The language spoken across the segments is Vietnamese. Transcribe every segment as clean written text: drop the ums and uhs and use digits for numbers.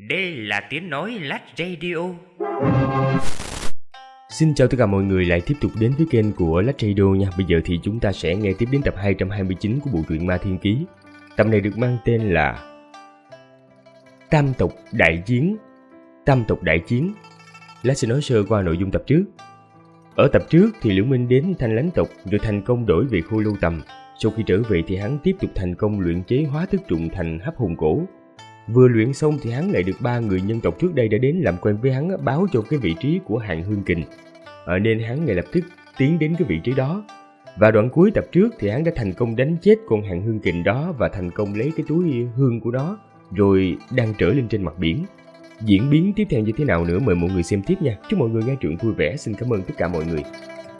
Đây là tiếng nói Lách Radio. Xin chào tất cả mọi người lại tiếp tục đến với kênh của Lách Radio nha. Bây giờ thì chúng ta sẽ nghe tiếp đến tập 229 của bộ truyện Ma Thiên Ký. Tập này được mang tên là Tam tộc đại chiến. Tam tộc đại chiến. Lách sẽ nói sơ qua nội dung tập trước. Ở tập trước thì Liễu Minh đến Thanh Lãnh tộc rồi thành công đổi về Khô Lâu Tầm. Sau khi trở về thì hắn tiếp tục thành công luyện chế hóa thức trụng thành hấp hồn cổ. Vừa luyện xong thì hắn lại được 3 người nhân tộc trước đây đã đến làm quen với hắn, báo cho cái vị trí của Hàn Hương Kình. Nên hắn ngay lập tức tiến đến cái vị trí đó. Và đoạn cuối tập trước thì hắn đã thành công đánh chết con Hàn Hương Kình đó và thành công lấy cái túi hương của nó, rồi đang trở lên trên mặt biển. Diễn biến tiếp theo như thế nào nữa mời mọi người xem tiếp nha. Chúc mọi người nghe truyện vui vẻ. Xin cảm ơn tất cả mọi người.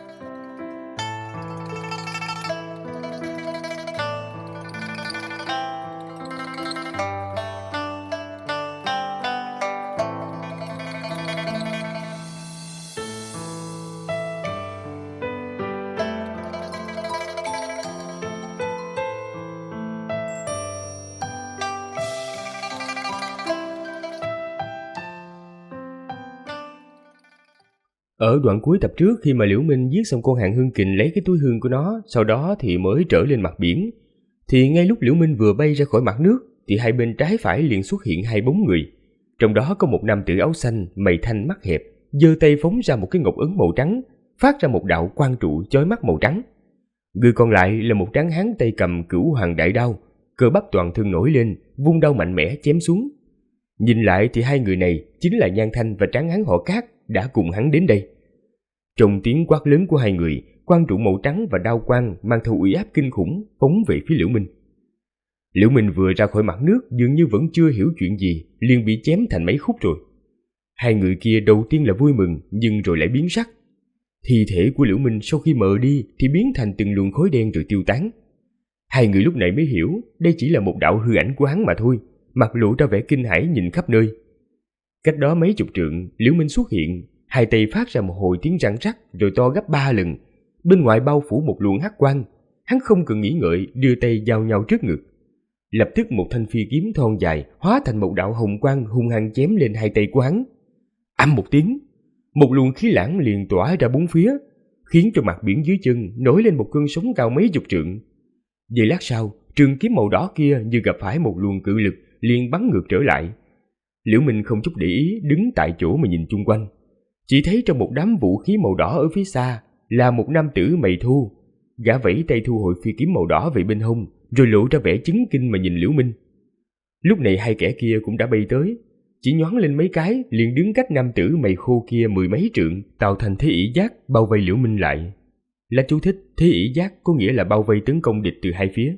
Ở đoạn cuối tập trước, khi mà Liễu Minh giết xong con Hàn Hương Kình lấy cái túi hương của nó, sau đó thì mới trở lên mặt biển, thì ngay lúc Liễu Minh vừa bay ra khỏi mặt nước thì hai bên trái phải liền xuất hiện hai bóng người. Trong đó có một nam tử áo xanh, mày thanh mắt hẹp, giơ tay phóng ra một cái ngọc ấn màu trắng, phát ra một đạo quang trụ chói mắt màu trắng. Người còn lại là một tráng hán tay cầm Cửu Hoàng đại đao, cơ bắp toàn thân nổi lên, vung đao mạnh mẽ chém xuống. Nhìn lại thì hai người này chính là Nhan Thanh và tráng hán họ Cát đã cùng hắn đến đây. Trong tiếng quát lớn của hai người, quang trụ màu trắng và đao quang mang theo uy áp kinh khủng phóng về phía Liễu Minh. Liễu Minh vừa ra khỏi mặt nước dường như vẫn chưa hiểu chuyện gì, liền bị chém thành mấy khúc rồi. Hai người kia đầu tiên là vui mừng nhưng rồi lại biến sắc. Thi thể của Liễu Minh sau khi mờ đi thì biến thành từng luồng khói đen rồi tiêu tán. Hai người lúc này mới hiểu đây chỉ là một đạo hư ảnh của hắn mà thôi, mặt lộ ra vẻ kinh hãi nhìn khắp nơi. Cách đó mấy chục trượng, Liễu Minh xuất hiện, hai tay phát ra một hồi tiếng răng rắc rồi to gấp 3 lần. Bên ngoài bao phủ một luồng hắc quang, hắn không cần nghĩ ngợi đưa tay giao nhau trước ngực. Lập tức một thanh phi kiếm thon dài hóa thành một đạo hồng quang hung hăng chém lên hai tay của hắn. Ầm một tiếng, một luồng khí lãng liền tỏa ra bốn phía, khiến cho mặt biển dưới chân nổi lên một cơn sóng cao mấy chục trượng. Giây lát sau, trường kiếm màu đỏ kia như gặp phải một luồng cự lực liền bắn ngược trở lại. Liễu Minh không chút để ý đứng tại chỗ mà nhìn chung quanh. Chỉ thấy trong một đám vũ khí màu đỏ ở phía xa là một nam tử mày thu. Gã vẫy tay thu hồi phi kiếm màu đỏ về bên hông, rồi lộ ra vẻ chấn kinh mà nhìn Liễu Minh. Lúc này hai kẻ kia cũng đã bay tới, chỉ nhoáng lên mấy cái liền đứng cách nam tử mày khô kia mười mấy trượng, tạo thành thế ỷ giác bao vây Liễu Minh lại. Là chú thích, thế ỷ giác có nghĩa là bao vây tấn công địch từ hai phía.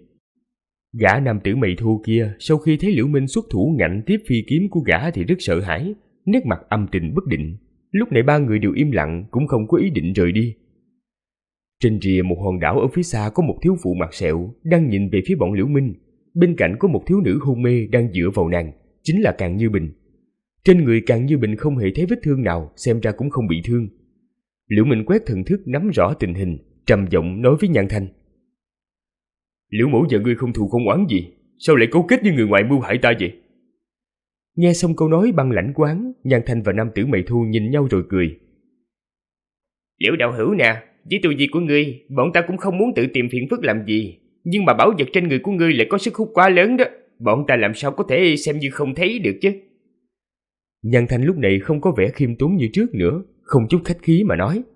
Gã nam tử mày thu kia sau khi thấy Liễu Minh xuất thủ ngạnh tiếp phi kiếm của gã thì rất sợ hãi, nét mặt âm tình bất định. Lúc này ba người đều im lặng, cũng không có ý định rời đi. Trên rìa một hòn đảo ở phía xa có một thiếu phụ mặt sẹo đang nhìn về phía bọn Liễu Minh. Bên cạnh có một thiếu nữ hôn mê đang dựa vào nàng, chính là Càn Như Bình. Trên người Càn Như Bình không hề thấy vết thương nào, xem ra cũng không bị thương. Liễu Minh quét thần thức nắm rõ tình hình, trầm giọng nói với Nhan Thanh: Liễu mẫu và ngươi không thù không oán gì, sao lại cấu kết với người ngoài mưu hại ta vậy? Nghe xong câu nói băng lãnh của hắn, Nhan Thanh và nam tử mày thu nhìn nhau rồi cười. Liễu đạo hữu nè, với tu vi của ngươi, bọn ta cũng không muốn tự tìm phiền phức làm gì, nhưng mà bảo vật trên người của ngươi lại có sức hút quá lớn đó, bọn ta làm sao có thể xem như không thấy được chứ? Nhan Thanh lúc này không có vẻ khiêm tốn như trước nữa, không chút khách khí mà nói.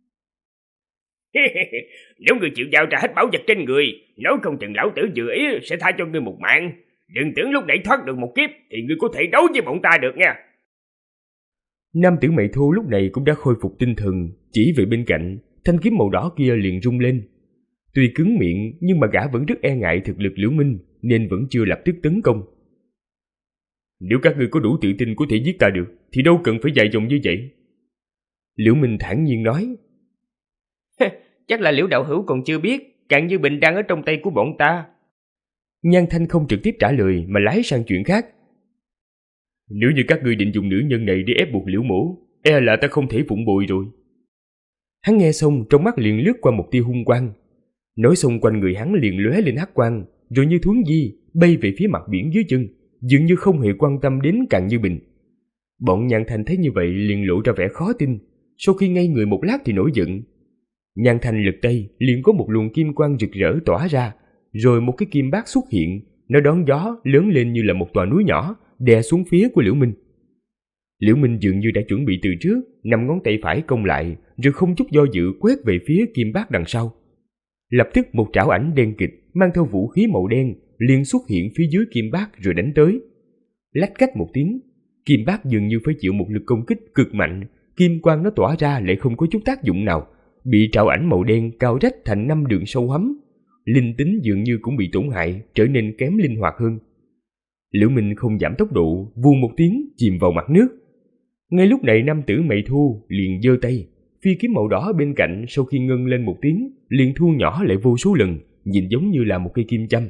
Nếu ngươi chịu giao ra hết bảo vật trên người, nói không chừng lão tử dự ý sẽ tha cho ngươi một mạng. Đừng tưởng lúc nãy thoát được một kiếp thì ngươi có thể đấu với bọn ta được nha. Nam tử mày thô lúc này cũng đã khôi phục tinh thần, chỉ về bên cạnh, thanh kiếm màu đỏ kia liền rung lên. Tuy cứng miệng nhưng mà gã vẫn rất e ngại thực lực Liễu Minh nên vẫn chưa lập tức tấn công. Nếu các ngươi có đủ tự tin có thể giết ta được thì đâu cần phải dài dòng như vậy. Liễu Minh thản nhiên nói. Chắc là Liễu đạo hữu còn chưa biết, Càn Như Bình đang ở trong tay của bọn ta. Nhan Thanh không trực tiếp trả lời mà lái sang chuyện khác. Nếu như các ngươi định dùng nữ nhân này để ép buộc Liễu mổ, e là ta không thể phụng bồi rồi. Hắn nghe xong trong mắt liền lướt qua một tia hung quang. Nói xong quanh người hắn liền lóe lên hắc quang, rồi như thuấn di bay về phía mặt biển dưới chân, dường như không hề quan tâm đến Càn Như Bình. Bọn Nhan Thanh thấy như vậy liền lộ ra vẻ khó tin, sau khi ngây người một lát thì nổi giận. Nhan Thanh lật tay, liền có một luồng kim quang rực rỡ tỏa ra, rồi một cái kim bát xuất hiện, nó đón gió lớn lên như là một tòa núi nhỏ, đè xuống phía của Liễu Minh. Liễu Minh dường như đã chuẩn bị từ trước, 5 ngón tay phải cong lại, rồi không chút do dự quét về phía kim bát đằng sau. Lập tức một trảo ảnh đen kịt mang theo vũ khí màu đen liền xuất hiện phía dưới kim bát rồi đánh tới. Lách cách một tiếng, kim bát dường như phải chịu một lực công kích cực mạnh, kim quang nó tỏa ra lại không có chút tác dụng nào, bị trảo ảnh màu đen cào rách thành 5 đường sâu hoắm. Linh tính dường như cũng bị tổn hại, trở nên kém linh hoạt hơn. Liễu Minh không giảm tốc độ, vù một tiếng chìm vào mặt nước. Ngay lúc này nam tử Mày Thu liền giơ tay, phi kiếm màu đỏ bên cạnh sau khi ngân lên một tiếng liền thu nhỏ lại vô số lần, nhìn giống như là một cây kim châm.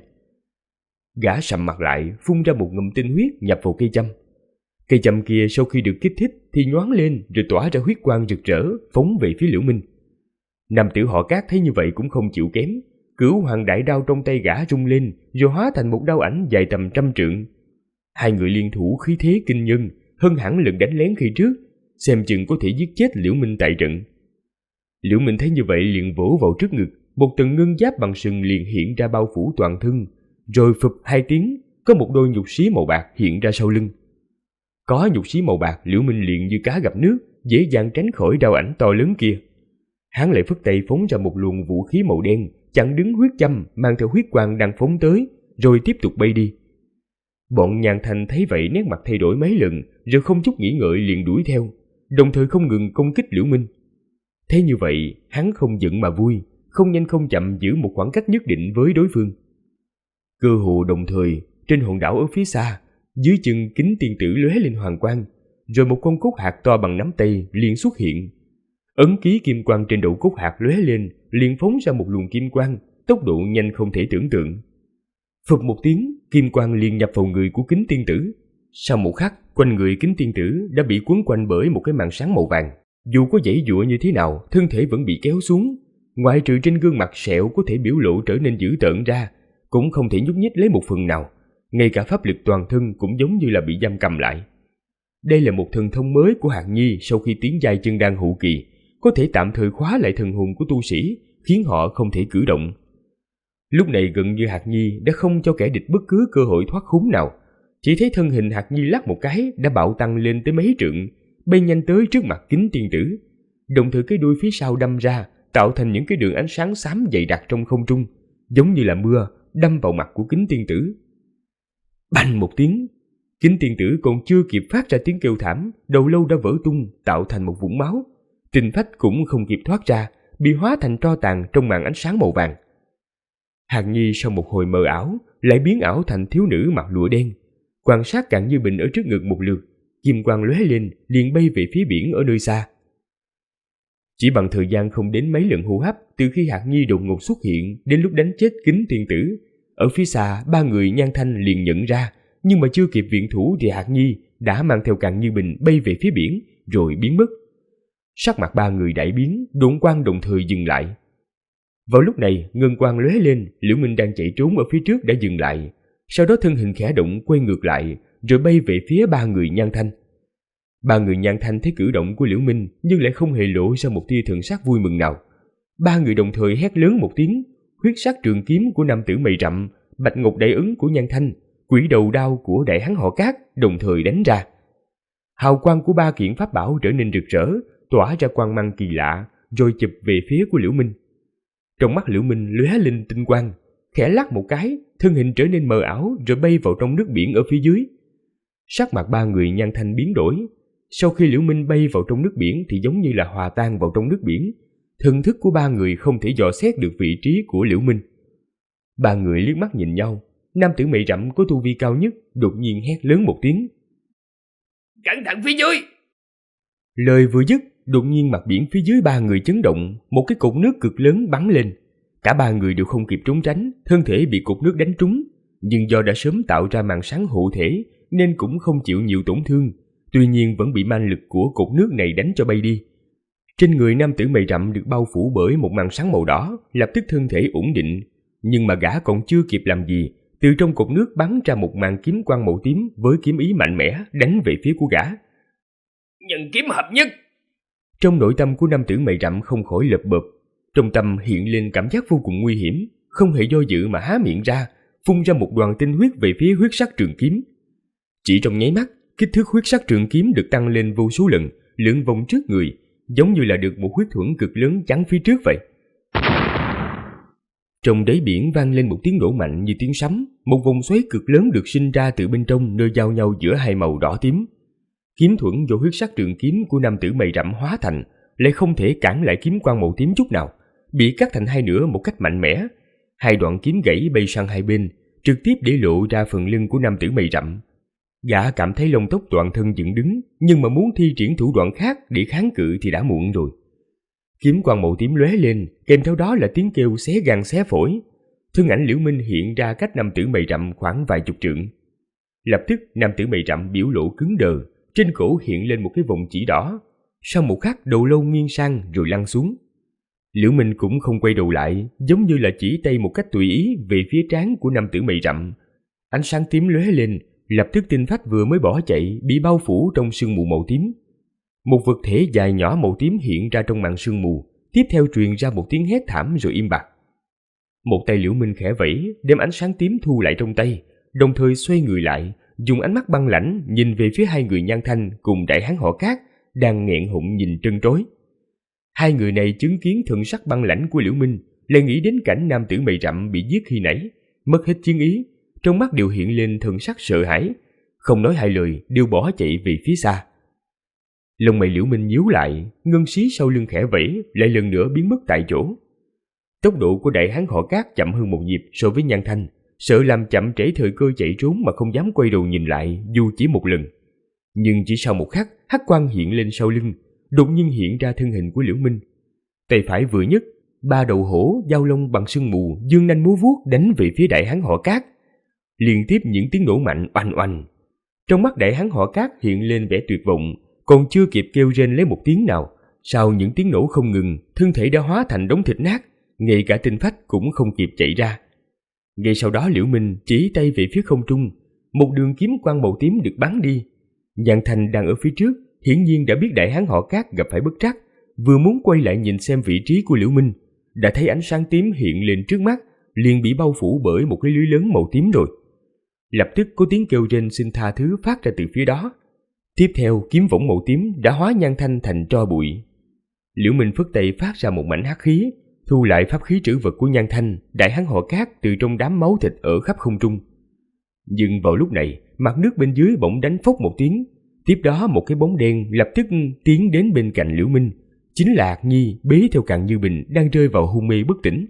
Gã sầm mặt lại, phun ra một ngụm tinh huyết nhập vào cây châm. Cây châm kia sau khi được kích thích thì nhoáng lên rồi tỏa ra huyết quang rực rỡ phóng về phía Liễu Minh. Nam tử họ Cát thấy như vậy cũng không chịu kém, Cửu Hoàng đại đao trong tay gã rung lên rồi hóa thành một đao ảnh dài tầm 100 trượng. Hai người liên thủ khí thế kinh nhân, hơn hẳn lần đánh lén khi trước, xem chừng có thể giết chết Liễu Minh tại trận. Liễu Minh thấy như vậy liền vỗ vào trước ngực, một tầng ngân giáp bằng sừng liền hiện ra bao phủ toàn thân, rồi phụp 2 tiếng, có một đôi nhục xí màu bạc hiện ra sau lưng. Có nhục xí màu bạc, Liễu Minh liền như cá gặp nước, dễ dàng tránh khỏi đao ảnh to lớn kia. Hắn lại phất tay phóng ra một luồng vũ khí màu đen, chặn đứng huyết châm mang theo huyết quang đang phóng tới, rồi tiếp tục bay đi. Bọn Nhan Thanh thấy vậy nét mặt thay đổi mấy lần, rồi không chút nghĩ ngợi liền đuổi theo, đồng thời không ngừng công kích Liễu Minh. Thế như vậy, hắn không giận mà vui, không nhanh không chậm giữ một khoảng cách nhất định với đối phương. Cơ hồ đồng thời, trên hòn đảo ở phía xa, dưới chân Kính Tiên Tử lóe lên hoàng quang, rồi một con cốt hạt to bằng nắm tay liền xuất hiện. Ấn ký kim quang trên đầu cốt hạt lóe lên, liền phóng ra một luồng kim quang, tốc độ nhanh không thể tưởng tượng. Phụt một tiếng, kim quang liền nhập vào người của Kính Tiên Tử. Sau một khắc, quanh người Kính Tiên Tử đã bị quấn quanh bởi một cái màn sáng màu vàng. Dù có giãy giụa như thế nào, thân thể vẫn bị kéo xuống. Ngoại trừ trên gương mặt sẹo có thể biểu lộ trở nên dữ tợn ra, cũng không thể nhúc nhích lấy một phần nào. Ngay cả pháp lực toàn thân cũng giống như là bị giam cầm lại. Đây là một thần thông mới của Hạc Nhi sau khi tiến giai chân đan hậu kỳ, có thể tạm thời khóa lại thần hồn của tu sĩ, khiến họ không thể cử động. Lúc này gần như Hạc Nhi đã không cho kẻ địch bất cứ cơ hội thoát khốn nào. Chỉ thấy thân hình Hạc Nhi lắc một cái đã bạo tăng lên tới mấy trượng, bay nhanh tới trước mặt Kính Tiên Tử. Đồng thời cái đuôi phía sau đâm ra, tạo thành những cái đường ánh sáng xám dày đặc trong không trung, giống như là mưa đâm vào mặt của Kính Tiên Tử. Bành một tiếng, Kính Tiên Tử còn chưa kịp phát ra tiếng kêu thảm, đầu lâu đã vỡ tung, tạo thành một vũng máu. Tinh phách cũng không kịp thoát ra, bị hóa thành tro tàn trong màn ánh sáng màu vàng. Hàn Nhi sau một hồi mờ ảo, lại biến ảo thành thiếu nữ mặc lụa đen. Quan sát Càn Như Bình ở trước ngực một lượt, kim quang lóe lên, liền bay về phía biển ở nơi xa. Chỉ bằng thời gian không đến mấy lần hô hấp, từ khi Hạc Nhi đột ngột xuất hiện đến lúc đánh chết Kính Tiên Tử, ở phía xa 3 người Nhan Thanh liền nhận ra, nhưng mà chưa kịp viện thủ thì Hạc Nhi đã mang theo Càn Như Bình bay về phía biển, rồi biến mất. Sắc mặt 3 người đại biến, độn quang đồng thời dừng lại. Vào lúc này, ngân quang lóe lên, Liễu Minh đang chạy trốn ở phía trước đã dừng lại, sau đó thân hình khẽ động quay ngược lại, rồi bay về phía 3 người Nhan Thanh. 3 người Nhan Thanh thấy cử động của Liễu Minh nhưng lại không hề lộ ra một tia thần sắc vui mừng nào. 3 người đồng thời hét lớn một tiếng, huyết sắc trường kiếm của nam tử mày rậm, bạch ngọc đại ấn của Nhan Thanh, quỷ đầu đao của đại hán họ Cát đồng thời đánh ra. Hào quang của 3 kiện pháp bảo trở nên rực rỡ, tỏa ra quang mang kỳ lạ, rồi chụp về phía của Liễu Minh. Trong mắt Liễu Minh lóe lên tinh quang, khẽ lắc một cái, thân hình trở nên mờ ảo rồi bay vào trong nước biển ở phía dưới. Sắc mặt 3 người Nhan Thanh biến đổi. Sau khi Liễu Minh bay vào trong nước biển thì giống như là hòa tan vào trong nước biển. Thần thức của 3 người không thể dò xét được vị trí của Liễu Minh. 3 người liếc mắt nhìn nhau. Nam tử mày rậm có tu vi cao nhất đột nhiên hét lớn một tiếng: "Cẩn thận phía dưới!" Lời vừa dứt, đột nhiên mặt biển phía dưới 3 người chấn động, một cái cột nước cực lớn bắn lên. Cả 3 người đều không kịp trốn tránh, thân thể bị cột nước đánh trúng, nhưng do đã sớm tạo ra màn sáng hộ thể nên cũng không chịu nhiều tổn thương. Tuy nhiên vẫn bị man lực của cột nước này đánh cho bay đi. Trên người nam tử mày rậm được bao phủ bởi một màn sáng màu đỏ, lập tức thân thể ổn định, nhưng mà gã còn chưa kịp làm gì, Từ trong cột nước bắn ra một màn kiếm quang màu tím với kiếm ý mạnh mẽ đánh về phía của gã. Nhân kiếm hợp nhất! Trong nội tâm của nam tử mày rậm không khỏi lợp bợp, trong tâm hiện lên cảm giác vô cùng nguy hiểm, không hề do dự mà há miệng ra, phun ra một đoàn tinh huyết về phía huyết sắc trường kiếm. Chỉ trong nháy mắt, kích thước huyết sắc trường kiếm được tăng lên vô số lần, lượn vòng trước người, giống như là được một huyết thuẫn cực lớn chắn phía trước vậy. Trong đáy biển vang lên một tiếng nổ mạnh như tiếng sấm, một vòng xoáy cực lớn được sinh ra từ bên trong nơi giao nhau giữa hai màu đỏ tím. Kiếm thuẫn do huyết sắc trường kiếm của nam tử mày rậm hóa thành lại không thể cản lại kiếm quang màu tím chút nào, bị cắt thành hai nửa một cách mạnh mẽ. Hai đoạn kiếm gãy bay sang hai bên, trực tiếp để lộ ra phần lưng của nam tử mày rậm. Gã cảm thấy lông tóc toàn thân dựng đứng, nhưng mà muốn thi triển thủ đoạn khác để kháng cự thì đã muộn rồi. Kiếm quang màu tím lóe lên, kèm theo đó là tiếng kêu xé gan xé phổi. Thân ảnh Liễu Minh hiện ra cách nam tử mày rậm khoảng vài chục trượng. Lập tức nam tử mày rậm biểu lộ cứng đờ, trên cổ hiện lên một cái vòng chỉ đỏ. Sau một khắc đầu lâu nghiêng sang rồi lăn xuống. Liễu Minh cũng không quay đầu lại, giống như là chỉ tay một cách tùy ý về phía trán của nam tử mày rậm. Ánh sáng tím lóe lên, lập tức tinh phách vừa mới bỏ chạy bị bao phủ trong sương mù màu tím. Một vật thể dài nhỏ màu tím hiện ra trong màn sương mù, tiếp theo truyền ra một tiếng hét thảm rồi im bặt. Một tay Liễu Minh khẽ vẫy, đem ánh sáng tím thu lại trong tay, đồng thời xoay người lại, dùng ánh mắt băng lãnh nhìn về phía hai người Nhan Thanh cùng đại hán họ Cát đang nghẹn họng nhìn trân trối. Hai người này chứng kiến thần sắc băng lãnh của Liễu Minh, lại nghĩ đến cảnh nam tử mày rậm bị giết khi nãy, mất hết chiến ý, trong mắt đều hiện lên thần sắc sợ hãi, không nói hai lời đều bỏ chạy về phía xa. Lông mày Liễu Minh nhíu lại, ngân xí sau lưng khẽ vẫy, lại lần nữa biến mất tại chỗ. Tốc độ của đại hán họ Cát chậm hơn một nhịp so với Nhan Thanh, sợ làm chậm trễ thời cơ chạy trốn mà không dám quay đầu nhìn lại dù chỉ một lần. Nhưng chỉ sau một khắc, hắc quang hiện lên sau lưng, đột nhiên hiện ra thân hình của Liễu Minh. Tay phải vừa nhấc, ba đầu hổ giao long bằng sương mù dương nanh múa vuốt đánh về phía đại hán họ Cát. Liên tiếp những tiếng nổ mạnh oanh oanh. Trong mắt đại hán họ Cát hiện lên vẻ tuyệt vọng, còn chưa kịp kêu rên lấy một tiếng nào, sau những tiếng nổ không ngừng, thân thể đã hóa thành đống thịt nát, ngay cả tinh phách cũng không kịp chạy ra. Ngay sau đó Liễu Minh chỉ tay về phía không trung, một đường kiếm quang màu tím được bắn đi. Nhan Thanh đang ở phía trước, hiển nhiên đã biết đại hán họ Cát gặp phải bất trắc, vừa muốn quay lại nhìn xem vị trí của Liễu Minh, đã thấy ánh sáng tím hiện lên trước mắt, liền bị bao phủ bởi một cái lưới lớn màu tím rồi. Lập tức có tiếng kêu rên xin tha thứ phát ra từ phía đó. Tiếp theo kiếm võng màu tím đã hóa Nhan Thanh thành tro bụi. Liễu Minh phất tay phát ra một mảnh hắc khí, thu lại pháp khí trữ vật của Nhan Thanh, đại hán họ Cát từ trong đám máu thịt ở khắp không trung. Nhưng vào lúc này, mặt nước bên dưới bỗng đánh phốc một tiếng, tiếp đó một cái bóng đen lập tức tiến đến bên cạnh Liễu Minh, chính là Hạc Nhi bế theo Càn Như Bình đang rơi vào hôn mê bất tỉnh.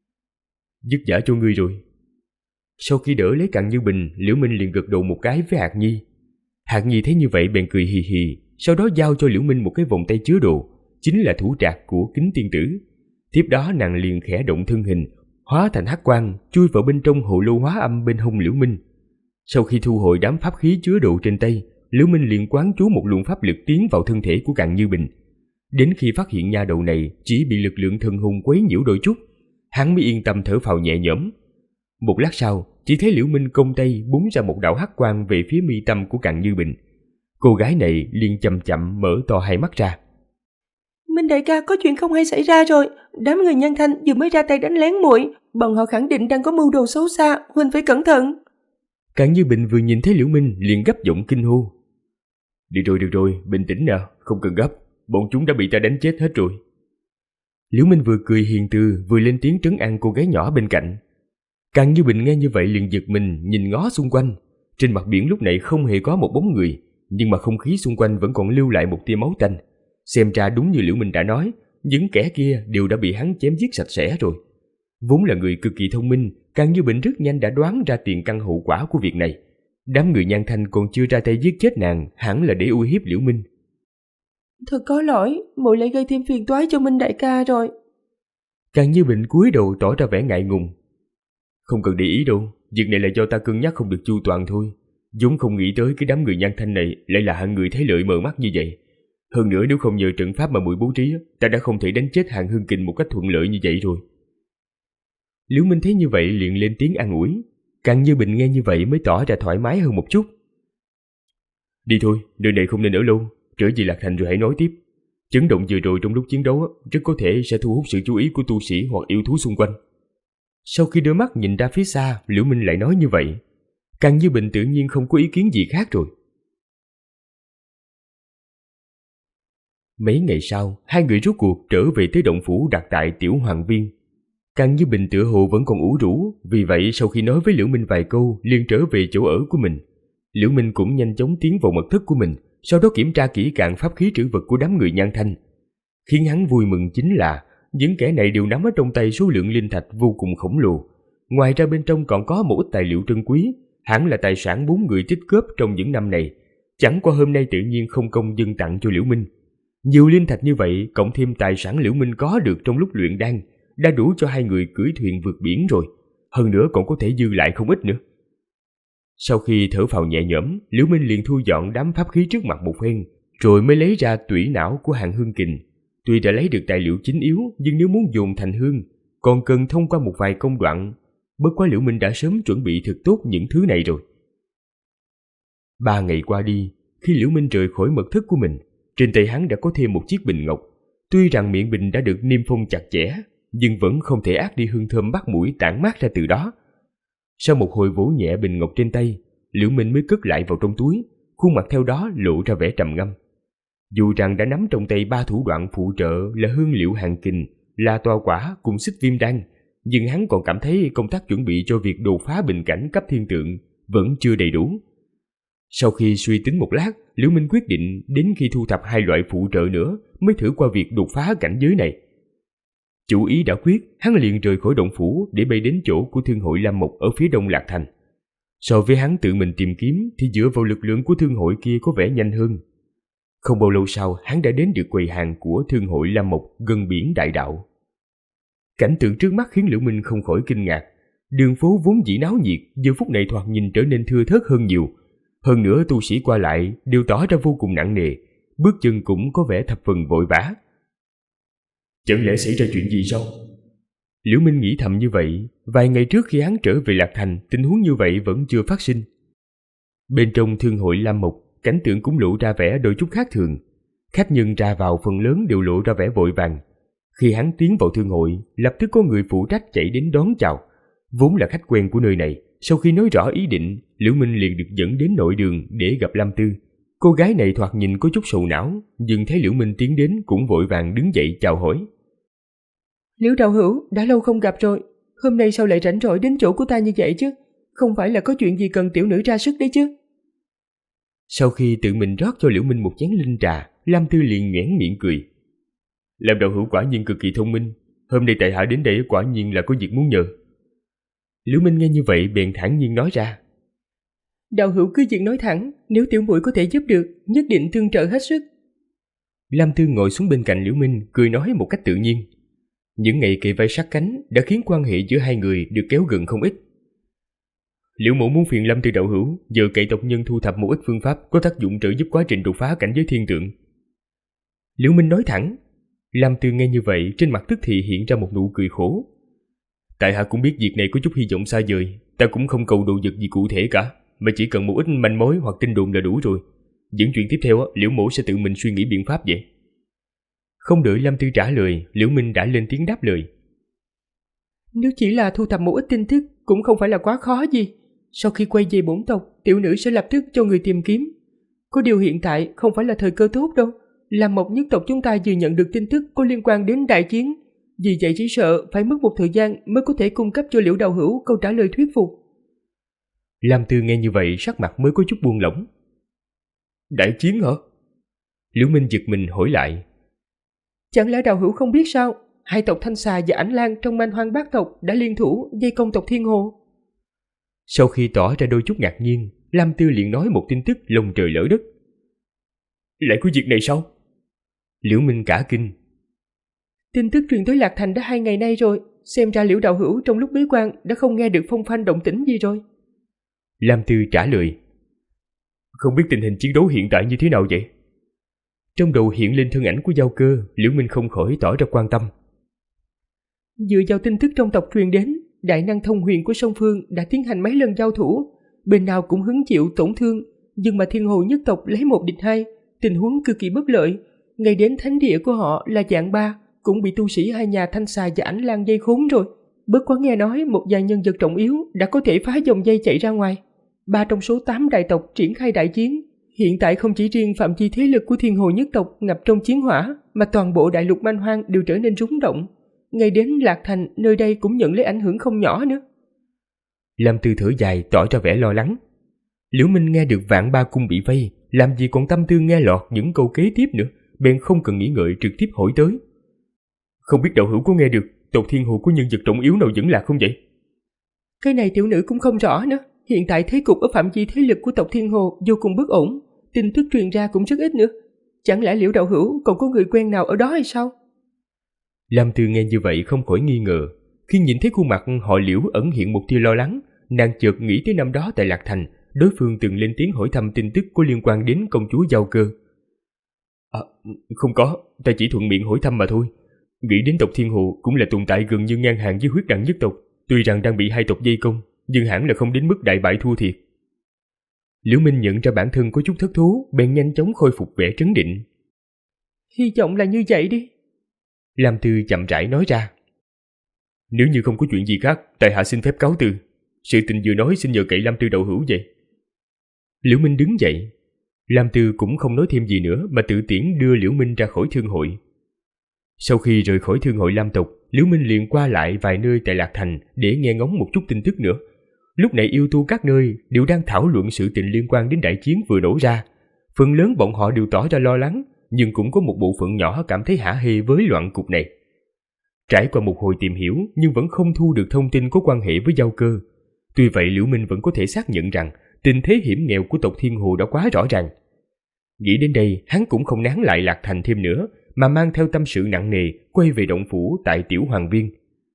Dứt giả cho ngươi rồi. Sau khi đỡ lấy Càn Như Bình, Liễu Minh liền gật đầu một cái với Hạc Nhi. Hạc Nhi thấy như vậy bèn cười hì hì, sau đó giao cho Liễu Minh một cái vòng tay chứa đồ, chính là thủ trạc của Kính Tiên Tử. Tiếp đó nàng liền khẽ động thân hình, hóa thành hắc quang, chui vào bên trong hồ lô hóa âm bên hông Liễu Minh. Sau khi thu hồi đám pháp khí chứa đồ trên tay, Liễu Minh liền quán chú một luồng pháp lực tiến vào thân thể của Càn Như Bình. Đến khi phát hiện nha đầu này chỉ bị lực lượng thần hồn quấy nhiễu đôi chút, hắn mới yên tâm thở phào nhẹ nhõm. Một lát sau, chỉ thấy Liễu Minh công tay búng ra một đạo hắc quang về phía mi tâm của Càn Như Bình. Cô gái này liền chậm chậm mở to hai mắt ra. Minh đại ca, có chuyện không hay xảy ra rồi. Đám người Nhan Thanh vừa mới ra tay đánh lén muội, bọn họ khẳng định đang có mưu đồ xấu xa, huynh phải cẩn thận. Càn Như Bình vừa nhìn thấy Liễu Minh liền gấp giọng kinh hô. Được rồi, bình tĩnh nào, không cần gấp, bọn chúng đã bị ta đánh chết hết rồi. Liễu Minh vừa cười hiền từ vừa lên tiếng trấn an cô gái nhỏ bên cạnh. Càn Như Bình nghe như vậy liền giật mình nhìn ngó xung quanh. Trên mặt biển lúc này không hề có một bóng người, nhưng mà không khí xung quanh vẫn còn lưu lại một tia máu tanh. Xem ra đúng như Liễu Minh đã nói, những kẻ kia đều đã bị hắn chém giết sạch sẽ rồi. Vốn là người cực kỳ thông minh, Càn Như Bình rất nhanh đã đoán ra tiền căn hậu quả của việc này. Đám người Nhan Thanh còn chưa ra tay giết chết nàng, hẳn là để uy hiếp Liễu Minh. Thật có lỗi, muội lại gây thêm phiền toái cho Minh đại ca rồi. Càn Như Bình cúi đầu tỏ ra vẻ ngại ngùng. Không cần để ý đâu, việc này là do ta cân nhắc không được chu toàn thôi. vốn không nghĩ tới cái đám người Nhan Thanh này lại là hạng người thấy lợi mờ mắt như vậy. Hơn nữa nếu không nhờ trận pháp mà muội bố trí, ta đã không thể đánh chết Hàn Hưng Kình một cách thuận lợi như vậy rồi. Liễu Minh thấy như vậy liền lên tiếng an ủi. Càng Như Bình nghe như vậy mới tỏ ra thoải mái hơn một chút. Đi thôi, nơi này không nên ở lâu, trở về Lạc Thành rồi hãy nói tiếp. Chấn động vừa rồi trong lúc chiến đấu rất có thể sẽ thu hút sự chú ý của tu sĩ hoặc yêu thú xung quanh. Sau khi đưa mắt nhìn ra phía xa, Liễu Minh lại nói như vậy. Càng Như Bình tự nhiên không có ý kiến gì khác rồi. Mấy ngày sau, hai người rốt cuộc trở về tới động phủ đặt tại Tiểu Hoàng Viên. Càng Như Bình tựa hồ vẫn còn ủ rũ, vì vậy sau khi nói với Liễu Minh vài câu liền trở về chỗ ở của mình. Liễu Minh cũng nhanh chóng tiến vào mật thất của mình, sau đó kiểm tra kỹ càng pháp khí trữ vật của đám người Nhan Thanh. Khiến hắn vui mừng chính là những kẻ này đều nắm ở trong tay số lượng linh thạch vô cùng khổng lồ. Ngoài ra bên trong còn có một ít tài liệu trân quý, hẳn là tài sản 4 người tích góp trong những năm này. Chẳng qua hôm nay tự nhiên không công dâng tặng cho Liễu Minh. Nhiều linh thạch như vậy cộng thêm tài sản Liễu Minh có được trong lúc luyện đan đã đủ cho hai người cưỡi thuyền vượt biển rồi. Hơn nữa còn có thể dư lại không ít nữa. Sau khi thở phào nhẹ nhõm, Liễu Minh liền thu dọn đám pháp khí trước mặt một phen, rồi mới lấy ra tủy não của Hàn Hương Kình. Tuy đã lấy được tài liệu chính yếu, nhưng nếu muốn dùng thành hương, còn cần thông qua một vài công đoạn. Bất quá Liễu Minh đã sớm chuẩn bị thật tốt những thứ này rồi. 3 ngày qua đi, khi Liễu Minh rời khỏi mật thất của mình, trên tay hắn đã có thêm một chiếc bình ngọc. Tuy rằng miệng bình đã được niêm phong chặt chẽ, nhưng vẫn không thể át đi hương thơm bắt mũi tản mát ra từ đó. Sau một hồi vỗ nhẹ bình ngọc trên tay, Liễu Minh mới cất lại vào trong túi, khuôn mặt theo đó lộ ra vẻ trầm ngâm. Dù rằng đã nắm trong tay 3 thủ đoạn phụ trợ là hương liệu Hàn Kình, là toa quả cùng xích viêm đan, nhưng hắn còn cảm thấy công tác chuẩn bị cho việc đột phá bình cảnh cấp thiên tượng vẫn chưa đầy đủ. Sau khi suy tính một lát, Liễu Minh quyết định đến khi thu thập 2 loại phụ trợ nữa mới thử qua việc đột phá cảnh giới này. Chủ ý đã quyết, hắn liền rời khỏi động phủ để bay đến chỗ của thương hội Lam Mộc ở phía đông Lạc Thành. So với hắn tự mình tìm kiếm thì dựa vào lực lượng của thương hội kia có vẻ nhanh hơn. Không bao lâu sau, hắn đã đến được quầy hàng của thương hội Lam Mộc gần biển Đại Đạo. Cảnh tượng trước mắt khiến Liễu Minh không khỏi kinh ngạc. Đường phố vốn dĩ náo nhiệt, giờ phút này thoạt nhìn trở nên thưa thớt hơn nhiều. Hơn nữa tu sĩ qua lại đều tỏ ra vô cùng nặng nề, bước chân cũng có vẻ thập phần vội vã. Chẳng lẽ xảy ra chuyện gì sao? Liễu Minh nghĩ thầm như vậy. Vài ngày trước khi hắn trở về Lạc Thành, tình huống như vậy vẫn chưa phát sinh. Bên trong thương hội Lam Mộc, cảnh tượng cũng lộ ra vẻ đôi chút khác thường. Khách nhân ra vào phần lớn đều lộ ra vẻ vội vàng. Khi hắn tiến vào thương hội, lập tức có người phụ trách chạy đến đón chào. Vốn là khách quen của nơi này, sau khi nói rõ ý định, Liễu Minh liền được dẫn đến nội đường để gặp Lam Tư. Cô gái này thoạt nhìn có chút sầu não, nhưng thấy Liễu Minh tiến đến cũng vội vàng đứng dậy chào hỏi. Liễu đạo hữu, đã lâu không gặp rồi. Hôm nay sao lại rảnh rỗi đến chỗ của ta như vậy chứ? Không phải là có chuyện gì cần tiểu nữ ra sức đấy chứ? Sau khi tự mình rót cho Liễu Minh một chén linh trà, Lam Tư liền nhoẻn miệng cười. Làm đạo hữu quả nhiên cực kỳ thông minh. Hôm nay tại hạ đến đây quả nhiên là có việc muốn nhờ. Liễu Minh nghe như vậy bèn thản nhiên nói ra. Đạo hữu cứ việc nói thẳng, nếu tiểu muội có thể giúp được, nhất định tương trợ hết sức. Lam Tư ngồi xuống bên cạnh Liễu Minh, cười nói một cách tự nhiên. Những ngày kề vai sát cánh đã khiến quan hệ giữa hai người được kéo gần không ít. Liễu mẫu muốn phiền Lam Tư đạo hữu nhờ cậy tộc nhân thu thập một ít phương pháp có tác dụng trợ giúp quá trình đột phá cảnh giới thiên tượng. Liễu Minh nói thẳng. Lam Tư nghe như vậy, trên mặt tức thì hiện ra một nụ cười khổ. Tại hạ cũng biết việc này có chút hy vọng xa vời, ta cũng không cầu đồ vật gì cụ thể cả, mà chỉ cần một ít manh mối hoặc tin đồn là đủ rồi. Những chuyện tiếp theo, Liễu mẫu sẽ tự mình suy nghĩ biện pháp vậy. Không đợi Lam Tư trả lời, Liễu Minh đã lên tiếng đáp lời. Nếu chỉ là thu thập một ít tin tức cũng không phải là quá khó gì. Sau khi quay về bổn tộc, tiểu nữ sẽ lập tức cho người tìm kiếm. Có điều hiện tại không phải là thời cơ tốt đâu. Lam Mộc nhất tộc chúng ta vừa nhận được tin tức có liên quan đến đại chiến. Vì vậy chỉ sợ phải mất một thời gian mới có thể cung cấp cho Liễu đạo hữu câu trả lời thuyết phục. Lam Tư nghe như vậy sắc mặt mới có chút buông lỏng. Đại chiến hả? Liễu Minh giật mình hỏi lại. Chẳng lẽ đạo hữu không biết sao? Hai tộc Thanh Xà và Ảnh Lang trong Man Hoang Bát tộc đã liên thủ vây công tộc Thiên Hồ. Sau khi tỏ ra đôi chút ngạc nhiên, Lam Tư liền nói một tin tức lồng trời lỡ đất. Lại có việc này sao? Liễu Minh cả kinh. Tin tức truyền tới Lạc Thành đã 2 ngày nay rồi, xem ra Liễu đạo hữu trong lúc bế quan đã không nghe được phong phanh động tĩnh gì rồi. Lam Tư trả lời. Không biết tình hình chiến đấu hiện tại như thế nào vậy? Trong đầu hiện lên thân ảnh của Giao Cơ, Liễu Minh không khỏi tỏ ra quan tâm. Dựa vào tin tức trong tộc truyền đến, đại năng thông huyền của song phương đã tiến hành mấy lần giao thủ, bên nào cũng hứng chịu tổn thương, nhưng mà Thiên Hồ nhất tộc lấy 1 địch 2, tình huống cực kỳ bất lợi. Ngay đến thánh địa của họ là Dạng Ba cũng bị tu sĩ hai nhà Thanh Xà và Ảnh Lang dây khốn rồi. Bất quá nghe nói một vài nhân vật trọng yếu đã có thể phá dòng dây chạy ra ngoài. 3 trong số 8 đại tộc triển khai đại chiến. Hiện tại không chỉ riêng phạm vi thế lực của Thiên Hồ nhất tộc ngập trong chiến hỏa, mà toàn bộ đại lục man hoang đều trở nên rúng động. Ngay đến Lạc Thành, nơi đây cũng nhận lấy ảnh hưởng không nhỏ nữa. Lam Tư thở dài tỏ ra vẻ lo lắng. Liễu Minh nghe được Vạn Ba cung bị vây, làm gì còn tâm tư nghe lọt những câu kế tiếp nữa, bèn không cần nghĩ ngợi trực tiếp hỏi tới. Không biết đạo hữu có nghe được tộc Thiên Hồ có nhân vật trọng yếu nào vẫn lạc không vậy? Cái này tiểu nữ cũng không rõ nữa. Hiện tại thế cục ở phạm vi thế lực của tộc Thiên Hồ vô cùng bất ổn, tin tức truyền ra cũng rất ít nữa. Chẳng lẽ Liễu đạo hữu còn có người quen nào ở đó hay sao? Lam Tư nghe như vậy không khỏi nghi ngờ. Khi nhìn thấy khuôn mặt họ Liễu ẩn hiện một tia lo lắng, nàng chợt nghĩ tới năm đó tại Lạc Thành, đối phương từng lên tiếng hỏi thăm tin tức có liên quan đến công chúa Giao Cơ. Không có, ta chỉ thuận miệng hỏi thăm mà thôi. Nghĩ đến tộc Thiên Hồ cũng là tồn tại gần như ngang hàng với Huyết Đẳng nhất tộc, tuy rằng đang bị hai tộc vây công, nhưng hẳn là không đến mức đại bại thua thiệt. Liễu Minh nhận ra bản thân có chút thất thố, bèn nhanh chóng khôi phục vẻ trấn định. Hy vọng là như vậy đi. Lam Tư chậm rãi nói ra. Nếu như không có chuyện gì khác, tại hạ xin phép cáo từ. Sự tình vừa nói xin nhờ cậy Lam Tư đạo hữu vậy. Liễu Minh đứng dậy. Lam Tư cũng không nói thêm gì nữa mà tự tiễn đưa Liễu Minh ra khỏi thương hội. Sau khi rời khỏi thương hội Lam tộc, Liễu Minh liền qua lại vài nơi tại Lạc Thành để nghe ngóng một chút tin tức nữa. Lúc này yêu tu các nơi đều đang thảo luận sự tình liên quan đến đại chiến vừa nổ ra. Phần lớn bọn họ đều tỏ ra lo lắng, nhưng cũng có một bộ phận nhỏ cảm thấy hả hê với loạn cục này. Trải qua một hồi tìm hiểu nhưng vẫn không thu được thông tin có quan hệ với Giao Cơ. Tuy vậy Liễu Minh vẫn có thể xác nhận rằng tình thế hiểm nghèo của tộc Thiên Hồ đã quá rõ ràng. Nghĩ đến đây, hắn cũng không nán lại Lạc Thành thêm nữa, mà mang theo tâm sự nặng nề quay về động phủ tại Tiểu Hoàng Viên.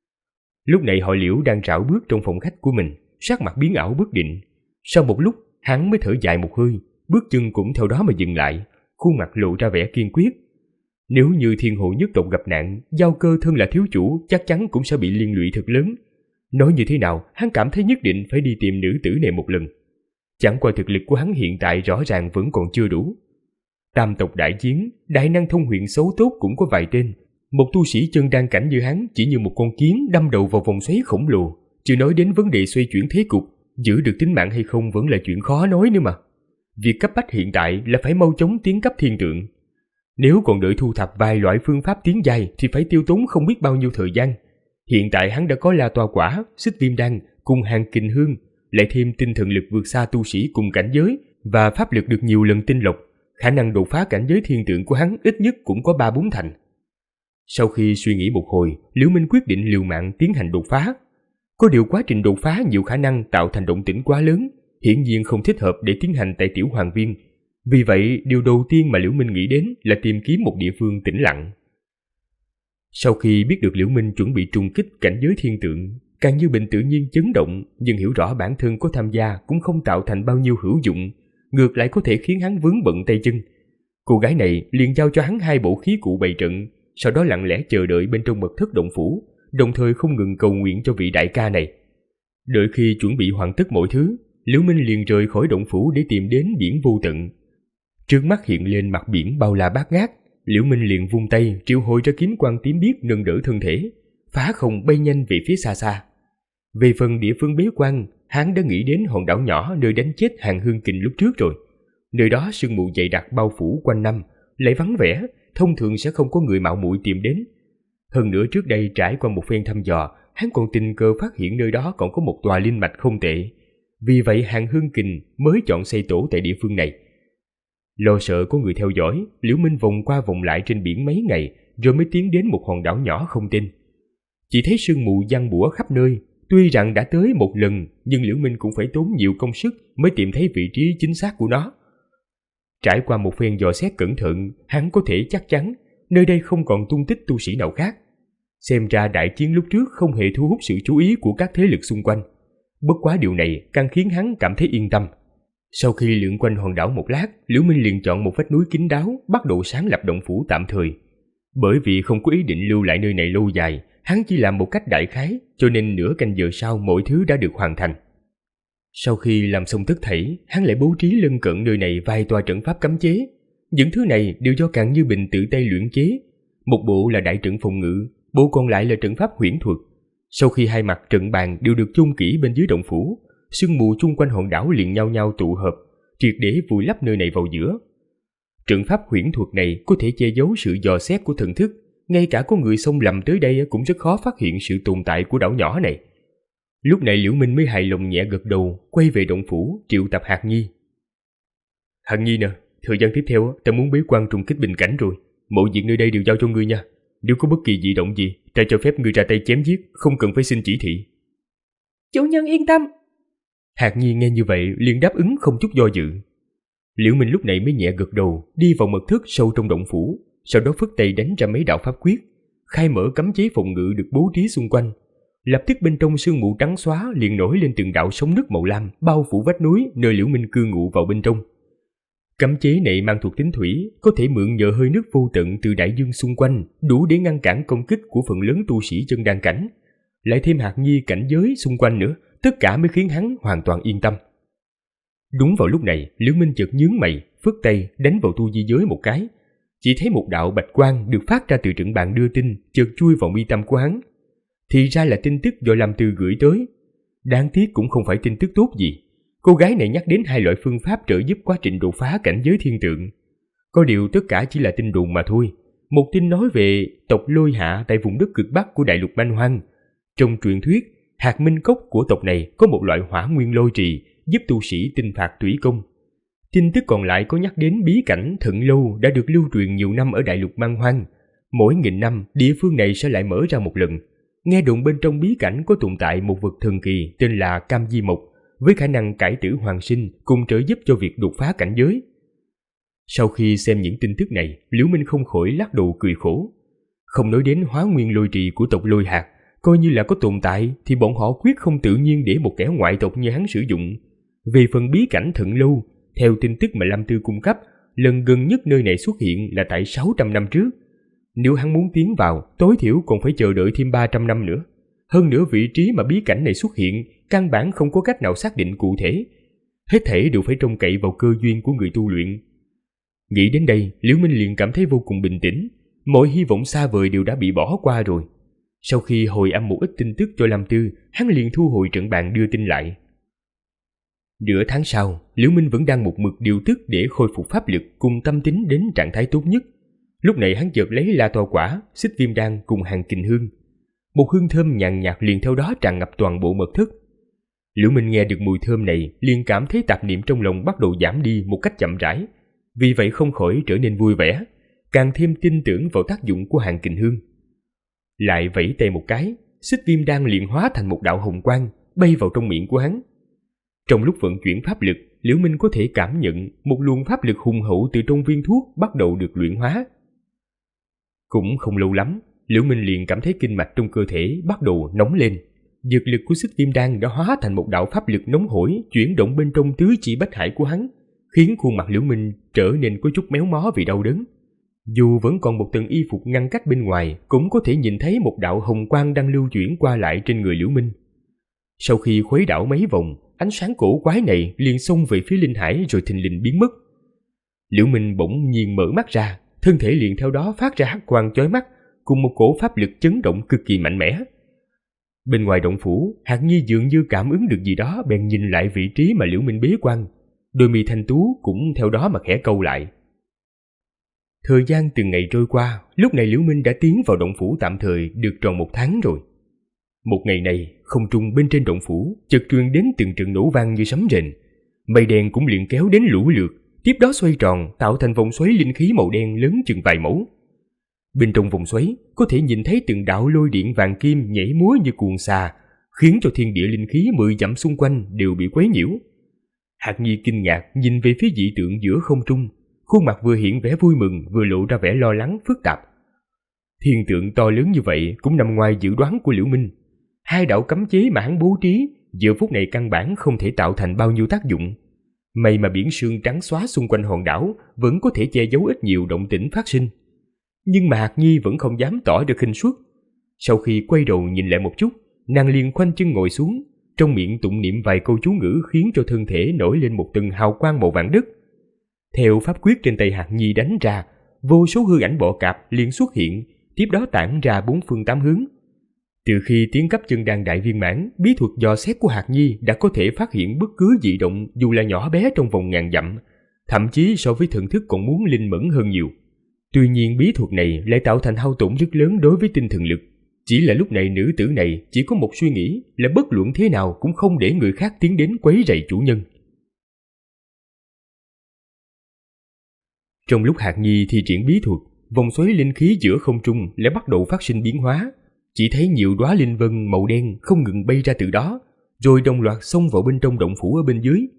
Lúc này họ Liễu đang rảo bước trong phòng khách của mình, sắc mặt biến ảo bất định. Sau một lúc, hắn mới thở dài một hơi, bước chân cũng theo đó mà dừng lại, khuôn mặt lộ ra vẻ kiên quyết. Nếu như Thiên Hồ nhất tộc gặp nạn, Giao Cơ thân là thiếu chủ chắc chắn cũng sẽ bị liên lụy thật lớn. Nói như thế nào, hắn cảm thấy nhất định phải đi tìm nữ tử này một lần. Chẳng qua thực lực của hắn hiện tại rõ ràng vẫn còn chưa đủ. Tam tộc đại chiến, đại năng thông huyền xấu tốt cũng có vài tên. Một tu sĩ chân đan cảnh như hắn chỉ như một con kiến đâm đầu vào vòng xoáy khổng lồ. Chưa nói đến vấn đề xoay chuyển thế cục, giữ được tính mạng hay không vẫn là chuyện khó nói nữa mà. Việc cấp bách hiện tại là phải mau chóng tiến cấp thiên tượng. Nếu còn đợi thu thập vài loại phương pháp tiến giai thì phải tiêu tốn không biết bao nhiêu thời gian. Hiện tại hắn đã có La Toa Quả, Xích Viêm Đan cùng Hàng Kình Hương, lại thêm tinh thần lực vượt xa tu sĩ cùng cảnh giới và pháp lực được nhiều lần tinh lọc, khả năng đột phá cảnh giới thiên tượng của hắn ít nhất cũng có 3-4 thành. Sau khi suy nghĩ một hồi, Liễu Minh quyết định liều mạng tiến hành đột phá. Có điều quá trình đột phá nhiều khả năng tạo thành động tĩnh quá lớn, hiển nhiên không thích hợp để tiến hành tại Tiểu Hoàng Viên. Vì vậy, điều đầu tiên mà Liễu Minh nghĩ đến là tìm kiếm một địa phương tĩnh lặng. Sau khi biết được Liễu Minh chuẩn bị trùng kích cảnh giới thiên tượng, càng như bình tự nhiên chấn động, nhưng hiểu rõ bản thân có tham gia cũng không tạo thành bao nhiêu hữu dụng, ngược lại có thể khiến hắn vướng bận tay chân. Cô gái này liền giao cho hắn 2 bộ khí cụ bày trận, sau đó lặng lẽ chờ đợi bên trong mật thất động phủ, đồng thời không ngừng cầu nguyện cho vị đại ca này. Đợi khi chuẩn bị hoàn tất mọi thứ, Liễu Minh liền rời khỏi động phủ để tìm đến biển vô tận. Trước mắt hiện lên mặt biển bao la bát ngát, Liễu Minh liền vung tay triệu hồi ra kiếm quang tím biếc nâng đỡ thân thể, phá không bay nhanh về phía xa xa. Về phần địa phương bế quan, hắn đã nghĩ đến hòn đảo nhỏ nơi đánh chết Hàng Hương Kình lúc trước rồi. Nơi đó sương mù dày đặc bao phủ quanh năm, lại vắng vẻ, thông thường sẽ không có người mạo muội tìm đến. Hơn nữa trước đây trải qua một phen thăm dò, hắn còn tình cờ phát hiện nơi đó còn có một tòa linh mạch không tệ. Vì vậy Hàng Hương Kình mới chọn xây tổ tại địa phương này. Lo sợ có người theo dõi, Liễu Minh vòng qua vòng lại trên biển mấy ngày, rồi mới tiến đến một hòn đảo nhỏ không tên. Chỉ thấy sương mù giăng bủa khắp nơi, tuy rằng đã tới một lần, nhưng Liễu Minh cũng phải tốn nhiều công sức mới tìm thấy vị trí chính xác của nó. Trải qua một phen dò xét cẩn thận, hắn có thể chắc chắn nơi đây không còn tung tích tu sĩ nào khác. Xem ra đại chiến lúc trước không hề thu hút sự chú ý của các thế lực xung quanh. Bất quá điều này càng khiến hắn cảm thấy yên tâm. Sau khi lượn quanh hòn đảo một lát, Liễu Minh liền chọn một vách núi kín đáo, bắt đầu sáng lập động phủ tạm thời. Bởi vì không có ý định lưu lại nơi này lâu dài, Hắn chỉ làm một cách đại khái, cho nên nửa canh giờ sau mọi thứ đã được hoàn thành. Sau khi làm xong tất thảy, hắn lại bố trí lân cận nơi này vài tòa trận pháp cấm chế. Những thứ này đều do Càn Như Bình tự tay luyện chế. Một bộ là đại trận phòng ngự, bộ còn lại là trận pháp huyễn thuật. Sau khi hai mặt trận bàn đều được chôn kỹ bên dưới động phủ, sương mù chung quanh hòn đảo liền nhau nhau tụ hợp, triệt để vùi lấp nơi này vào giữa. Trận pháp huyễn thuật này có thể che giấu sự dò xét của thần thức, ngay cả có người xông lầm tới đây cũng rất khó phát hiện sự tồn tại của đảo nhỏ này. Lúc này Liễu Minh mới hài lòng nhẹ gật đầu, quay về động phủ triệu tập Hạc Nhi. Hạc Nhi nè, thời gian tiếp theo ta muốn bế quan trùng kích bình cảnh rồi, mọi việc nơi đây đều giao cho ngươi nha. Nếu có bất kỳ dị động gì, ta cho phép ngươi ra tay chém giết, không cần phải xin chỉ thị. Chủ nhân yên tâm. Hạc Nhi nghe như vậy liền đáp ứng không chút do dự. Liễu Minh lúc này mới nhẹ gật đầu, đi vào mật thất sâu trong động phủ, sau đó phất tay đánh ra mấy đạo pháp quyết, khai mở cấm chế phòng ngự được bố trí xung quanh. Lập tức bên trong sương mù trắng xóa liền nổi lên từng đạo sóng nước màu lam bao phủ vách núi nơi Liễu Minh cư ngụ vào bên trong. Cấm chế này mang thuộc tính thủy, có thể mượn nhờ hơi nước vô tận từ đại dương xung quanh, đủ để ngăn cản công kích của phần lớn tu sĩ chân đan cảnh. Lại thêm Hạc Nhi cảnh giới xung quanh nữa, tất cả mới khiến hắn hoàn toàn yên tâm. Đúng vào lúc này, Liễu Minh chợt nhướng mày, phất tay đánh vào tu di giới một cái. Chỉ thấy một đạo bạch quang được phát ra từ trận bàn đưa tin, chợt chui vào mi tâm của hắn. Thì ra là tin tức do Lâm Tư gửi tới. Đáng tiếc cũng không phải tin tức tốt gì. Cô gái này nhắc đến 2 loại phương pháp trợ giúp quá trình đột phá cảnh giới thiên tượng. Có điều tất cả chỉ là tin đồn mà thôi. Một tin nói về tộc Lôi Hạ tại vùng đất cực bắc của đại lục Man Hoang. Trong truyền thuyết, hạt minh cốc của tộc này có một loại hỏa nguyên lôi trì giúp tu sĩ tinh phạt thủy công. Tin tức còn lại có nhắc đến bí cảnh Thận Lâu đã được lưu truyền nhiều năm ở đại lục Man Hoang. Mỗi 1000 năm, địa phương này sẽ lại mở ra một lần. Nghe đồn bên trong bí cảnh có tồn tại một vật thần kỳ tên là Cam Di Mộc, với khả năng cải tử hoàn sinh cùng trợ giúp cho việc đột phá cảnh giới. Sau khi xem những tin tức này, Liễu Minh không khỏi lắc đầu cười khổ. Không nói đến hóa nguyên lôi trì của tộc Lôi Hạt, coi như là có tồn tại thì bọn họ quyết không tự nhiên để một kẻ ngoại tộc như hắn sử dụng. Về phần bí cảnh Thận Lâu, theo tin tức mà Lâm Tư cung cấp, lần gần nhất nơi này xuất hiện là tại 600 năm trước. Nếu hắn muốn tiến vào, tối thiểu còn phải chờ đợi thêm 300 năm nữa. Hơn nữa vị trí mà bí cảnh này xuất hiện, căn bản không có cách nào xác định cụ thể. Hết thảy đều phải trông cậy vào cơ duyên của người tu luyện. Nghĩ đến đây, Liễu Minh liền cảm thấy vô cùng bình tĩnh. Mọi hy vọng xa vời đều đã bị bỏ qua rồi. Sau khi hồi âm một ít tin tức cho Lâm Tư, hắn liền thu hồi trận bàn đưa tin lại. Nửa tháng sau, Liễu Minh vẫn đang một mực điều tức để khôi phục pháp lực cùng tâm tính đến trạng thái tốt nhất. Lúc này hắn chợt lấy La To Quả, Xích Viêm Đan cùng hàng kình hương. Một hương thơm nhàn nhạt liền theo đó tràn ngập toàn bộ mật thất. Liễu Minh nghe được mùi thơm này, liền cảm thấy tạp niệm trong lòng bắt đầu giảm đi một cách chậm rãi. Vì vậy không khỏi trở nên vui vẻ, càng thêm tin tưởng vào tác dụng của hàng kình hương. Lại vẫy tay một cái, Xích Viêm Đan liền hóa thành một đạo hồng quang bay vào trong miệng của hắn. Trong lúc vận chuyển pháp lực, Liễu Minh có thể cảm nhận một luồng pháp lực hùng hậu từ trong viên thuốc bắt đầu được luyện hóa. Cũng không lâu lắm, Liễu Minh liền cảm thấy kinh mạch trong cơ thể bắt đầu nóng lên. Dược lực của Xích Viêm Đan đã hóa thành một đạo pháp lực nóng hổi chuyển động bên trong tứ chi bách hải của hắn, khiến khuôn mặt Liễu Minh trở nên có chút méo mó vì đau đớn. Dù vẫn còn một tầng y phục ngăn cách bên ngoài, cũng có thể nhìn thấy một đạo hồng quang đang lưu chuyển qua lại trên người Liễu Minh. Sau khi khuấy đảo mấy vòng, ánh sáng cổ quái này liền xông về phía linh hải rồi thình lình biến mất. Liễu Minh bỗng nhiên mở mắt ra, thân thể liền theo đó phát ra hắc quang chói mắt, cùng một cổ pháp lực chấn động cực kỳ mạnh mẽ. Bên ngoài động phủ, Hạc Nhi dường như cảm ứng được gì đó, bèn nhìn lại vị trí mà Liễu Minh bế quan. Đôi mi thanh tú cũng theo đó mà khẽ cau lại. Thời gian từng ngày trôi qua, lúc này Liễu Minh đã tiến vào động phủ tạm thời được tròn 1 tháng rồi. Một ngày này, không trung bên trên động phủ chợt truyền đến từng trận nổ vang như sấm rền. Mây đen cũng liền kéo đến lũ lượt, tiếp đó xoay tròn tạo thành vòng xoáy linh khí màu đen lớn chừng vài mẫu. Bên trong vòng xoáy có thể nhìn thấy từng đạo lôi điện vàng kim nhảy múa như cuồng xà, khiến cho thiên địa linh khí 10 dặm xung quanh đều bị quấy nhiễu. Hạc Nhi kinh ngạc nhìn về phía dị tượng giữa không trung, khuôn mặt vừa hiện vẻ vui mừng vừa lộ ra vẻ lo lắng phức tạp. Thiên tượng to lớn như vậy cũng nằm ngoài dự đoán của Liễu Minh. 2 đạo cấm chế mà hắn bố trí giờ phút này căn bản không thể tạo thành bao nhiêu tác dụng. May mà biển sương trắng xóa xung quanh hòn đảo vẫn có thể che giấu ít nhiều động tĩnh phát sinh. Nhưng mà Hạc Nhi vẫn không dám tỏ ra khinh suất. Sau khi quay đầu nhìn lại một chút, nàng liền khoanh chân ngồi xuống, trong miệng tụng niệm vài câu chú ngữ khiến cho thân thể nổi lên một tầng hào quang màu vàng đất. Theo pháp quyết trên tay Hạc Nhi đánh ra, vô số hư ảnh bọ cạp liền xuất hiện, tiếp đó tản ra bốn phương tám hướng. Từ khi tiến cấp chân đan đại viên mãn, bí thuật dò xét của Hạc Nhi đã có thể phát hiện bất cứ dị động dù là nhỏ bé trong vòng ngàn dặm, thậm chí so với thần thức còn muốn linh mẫn hơn nhiều. Tuy nhiên bí thuật này lại tạo thành hao tổn rất lớn đối với tinh thần lực. Chỉ là lúc này nữ tử này chỉ có một suy nghĩ là bất luận thế nào cũng không để người khác tiến đến quấy rầy chủ nhân. Trong lúc Hạc Nhi thi triển bí thuật, vòng xoáy linh khí giữa không trung lại bắt đầu phát sinh biến hóa. Chỉ thấy nhiều đóa linh vân màu đen không ngừng bay ra từ đó, rồi đồng loạt xông vào bên trong động phủ ở bên dưới.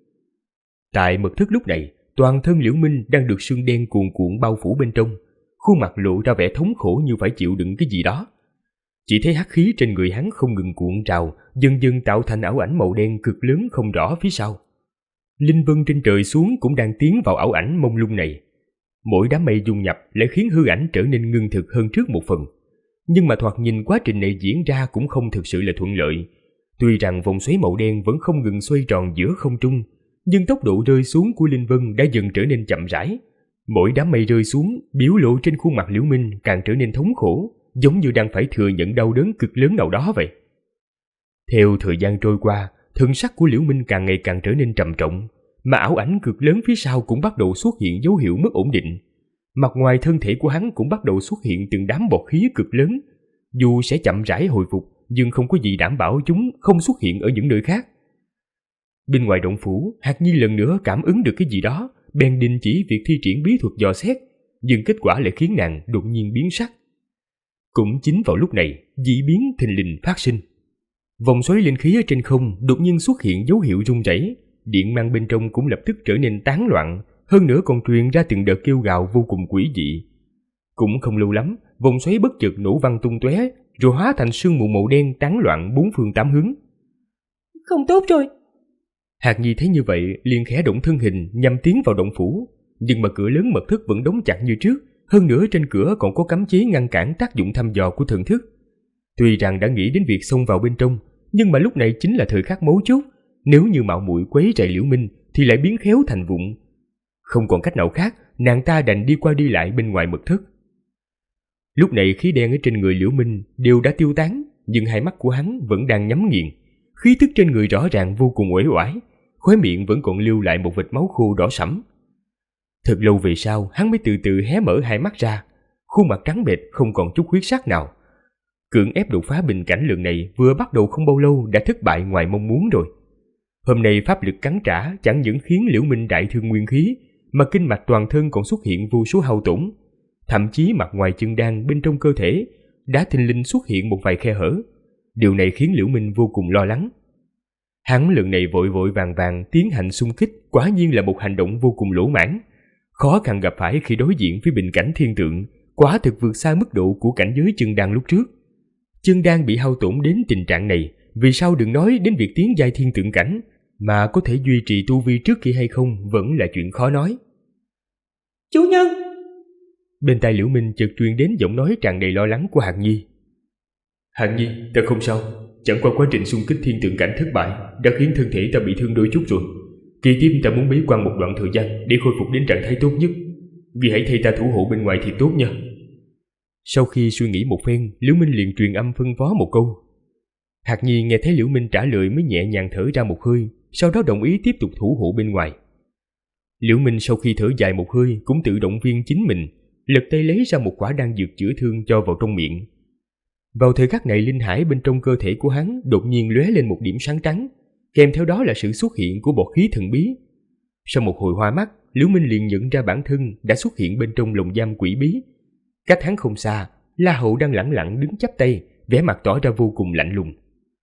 Tại mật thất lúc này, toàn thân Liễu Minh đang được sương đen cuồn cuộn bao phủ bên trong, khuôn mặt lộ ra vẻ thống khổ như phải chịu đựng cái gì đó. Chỉ thấy hắc khí trên người hắn không ngừng cuộn trào, dần dần tạo thành ảo ảnh màu đen cực lớn không rõ phía sau. Linh vân trên trời xuống cũng đang tiến vào ảo ảnh mông lung này. Mỗi đám mây dung nhập lại khiến hư ảnh trở nên ngưng thực hơn trước một phần. Nhưng mà thoạt nhìn quá trình này diễn ra cũng không thực sự là thuận lợi. Tuy rằng vòng xoáy màu đen vẫn không ngừng xoay tròn giữa không trung, nhưng tốc độ rơi xuống của linh vân đã dần trở nên chậm rãi. Mỗi đám mây rơi xuống, biểu lộ trên khuôn mặt Liễu Minh càng trở nên thống khổ, giống như đang phải thừa nhận đau đớn cực lớn nào đó vậy. Theo thời gian trôi qua, thân sắc của Liễu Minh càng ngày càng trở nên trầm trọng, mà ảo ảnh cực lớn phía sau cũng bắt đầu xuất hiện dấu hiệu mất ổn định. Mặt ngoài thân thể của hắn cũng bắt đầu xuất hiện từng đám bọt khí cực lớn. Dù sẽ chậm rãi hồi phục, nhưng không có gì đảm bảo chúng không xuất hiện ở những nơi khác. Bên ngoài động phủ, Hạc Nhi lần nữa cảm ứng được cái gì đó, bèn đình chỉ việc thi triển bí thuật dò xét, nhưng kết quả lại khiến nàng đột nhiên biến sắc. Cũng chính vào lúc này, dị biến thình lình phát sinh. Vòng xoáy linh khí ở trên không đột nhiên xuất hiện dấu hiệu rung rẩy, điện mang bên trong cũng lập tức trở nên tán loạn, hơn nữa còn truyền ra từng đợt kêu gào vô cùng quỷ dị. Cũng không lâu lắm, vòng xoáy bất chợt nổ văng tung tóe, rồi hóa thành sương mù màu đen tán loạn bốn phương tám hướng. Không tốt rồi. Hạc Nhi thấy như vậy liền khẽ động thân hình nhằm tiến vào động phủ, nhưng mà cửa lớn mật thất vẫn đóng chặt như trước, hơn nữa trên cửa còn có cấm chế ngăn cản tác dụng thăm dò của thần thức. Tuy rằng đã nghĩ đến việc xông vào bên trong, nhưng mà lúc này chính là thời khắc mấu chốt, nếu như mạo muội quấy rầy Liễu Minh thì lại biến khéo thành vụng. Không còn cách nào khác, nàng ta đành đi qua đi lại bên ngoài mật thất. Lúc này khí đen ở trên người Liễu Minh đều đã tiêu tán, nhưng hai mắt của hắn vẫn đang nhắm nghiền. Khí tức trên người rõ ràng vô cùng uể oải, khóe miệng vẫn còn lưu lại một vệt máu khô đỏ sẫm. Thật lâu về sau, hắn mới từ từ hé mở hai mắt ra, khuôn mặt trắng bệch không còn chút huyết sắc nào. Cưỡng ép đột phá bình cảnh lần này vừa bắt đầu không bao lâu đã thất bại ngoài mong muốn rồi. Hôm nay pháp lực cắn trả chẳng những khiến Liễu Minh đại thương nguyên khí, mà kinh mạch toàn thân còn xuất hiện vô số hao tổn. Thậm chí mặt ngoài chân đan bên trong cơ thể đã thình lình xuất hiện một vài khe hở. Điều này khiến Liễu Minh vô cùng lo lắng. Hắn lần này vội vội vàng vàng tiến hành xung kích, quả nhiên là một hành động vô cùng lỗ mãng. Khó khăn gặp phải khi đối diện với bình cảnh thiên tượng, quả thực vượt xa mức độ của cảnh giới chân đan lúc trước. Chân đan bị hao tổn đến tình trạng này, vì sao đừng nói đến việc tiến giai thiên tượng cảnh, mà có thể duy trì tu vi trước kia hay không vẫn là chuyện khó nói. Chủ nhân! Bên tai Liễu Minh chợt truyền đến giọng nói tràn đầy lo lắng của Hạc Nhi. Hạc Nhi, ta không sao, chẳng qua quá trình xung kích thiên tượng cảnh thất bại đã khiến thân thể ta bị thương đôi chút rồi. Kỳ tiếp ta muốn bế quan một đoạn thời gian để khôi phục đến trạng thái tốt nhất. Vì hãy thay ta thủ hộ bên ngoài thì tốt nha. Sau khi suy nghĩ một phen, Liễu Minh liền truyền âm phân phó một câu. Hạc Nhi nghe thấy Liễu Minh trả lời mới nhẹ nhàng thở ra một hơi, sau đó đồng ý tiếp tục thủ hộ bên ngoài. Liễu Minh sau khi thở dài một hơi cũng tự động viên chính mình, lật tay lấy ra một quả đan dược chữa thương cho vào trong miệng. Vào thời khắc này, linh hải bên trong cơ thể của hắn đột nhiên lóe lên một điểm sáng trắng, kèm theo đó là sự xuất hiện của bọt khí thần bí. Sau một hồi hoa mắt, Liễu Minh liền nhận ra bản thân đã xuất hiện bên trong lồng giam quỷ bí. Cách hắn không xa, La Hầu đang lẳng lặng đứng chắp tay, vẻ mặt tỏ ra vô cùng lạnh lùng.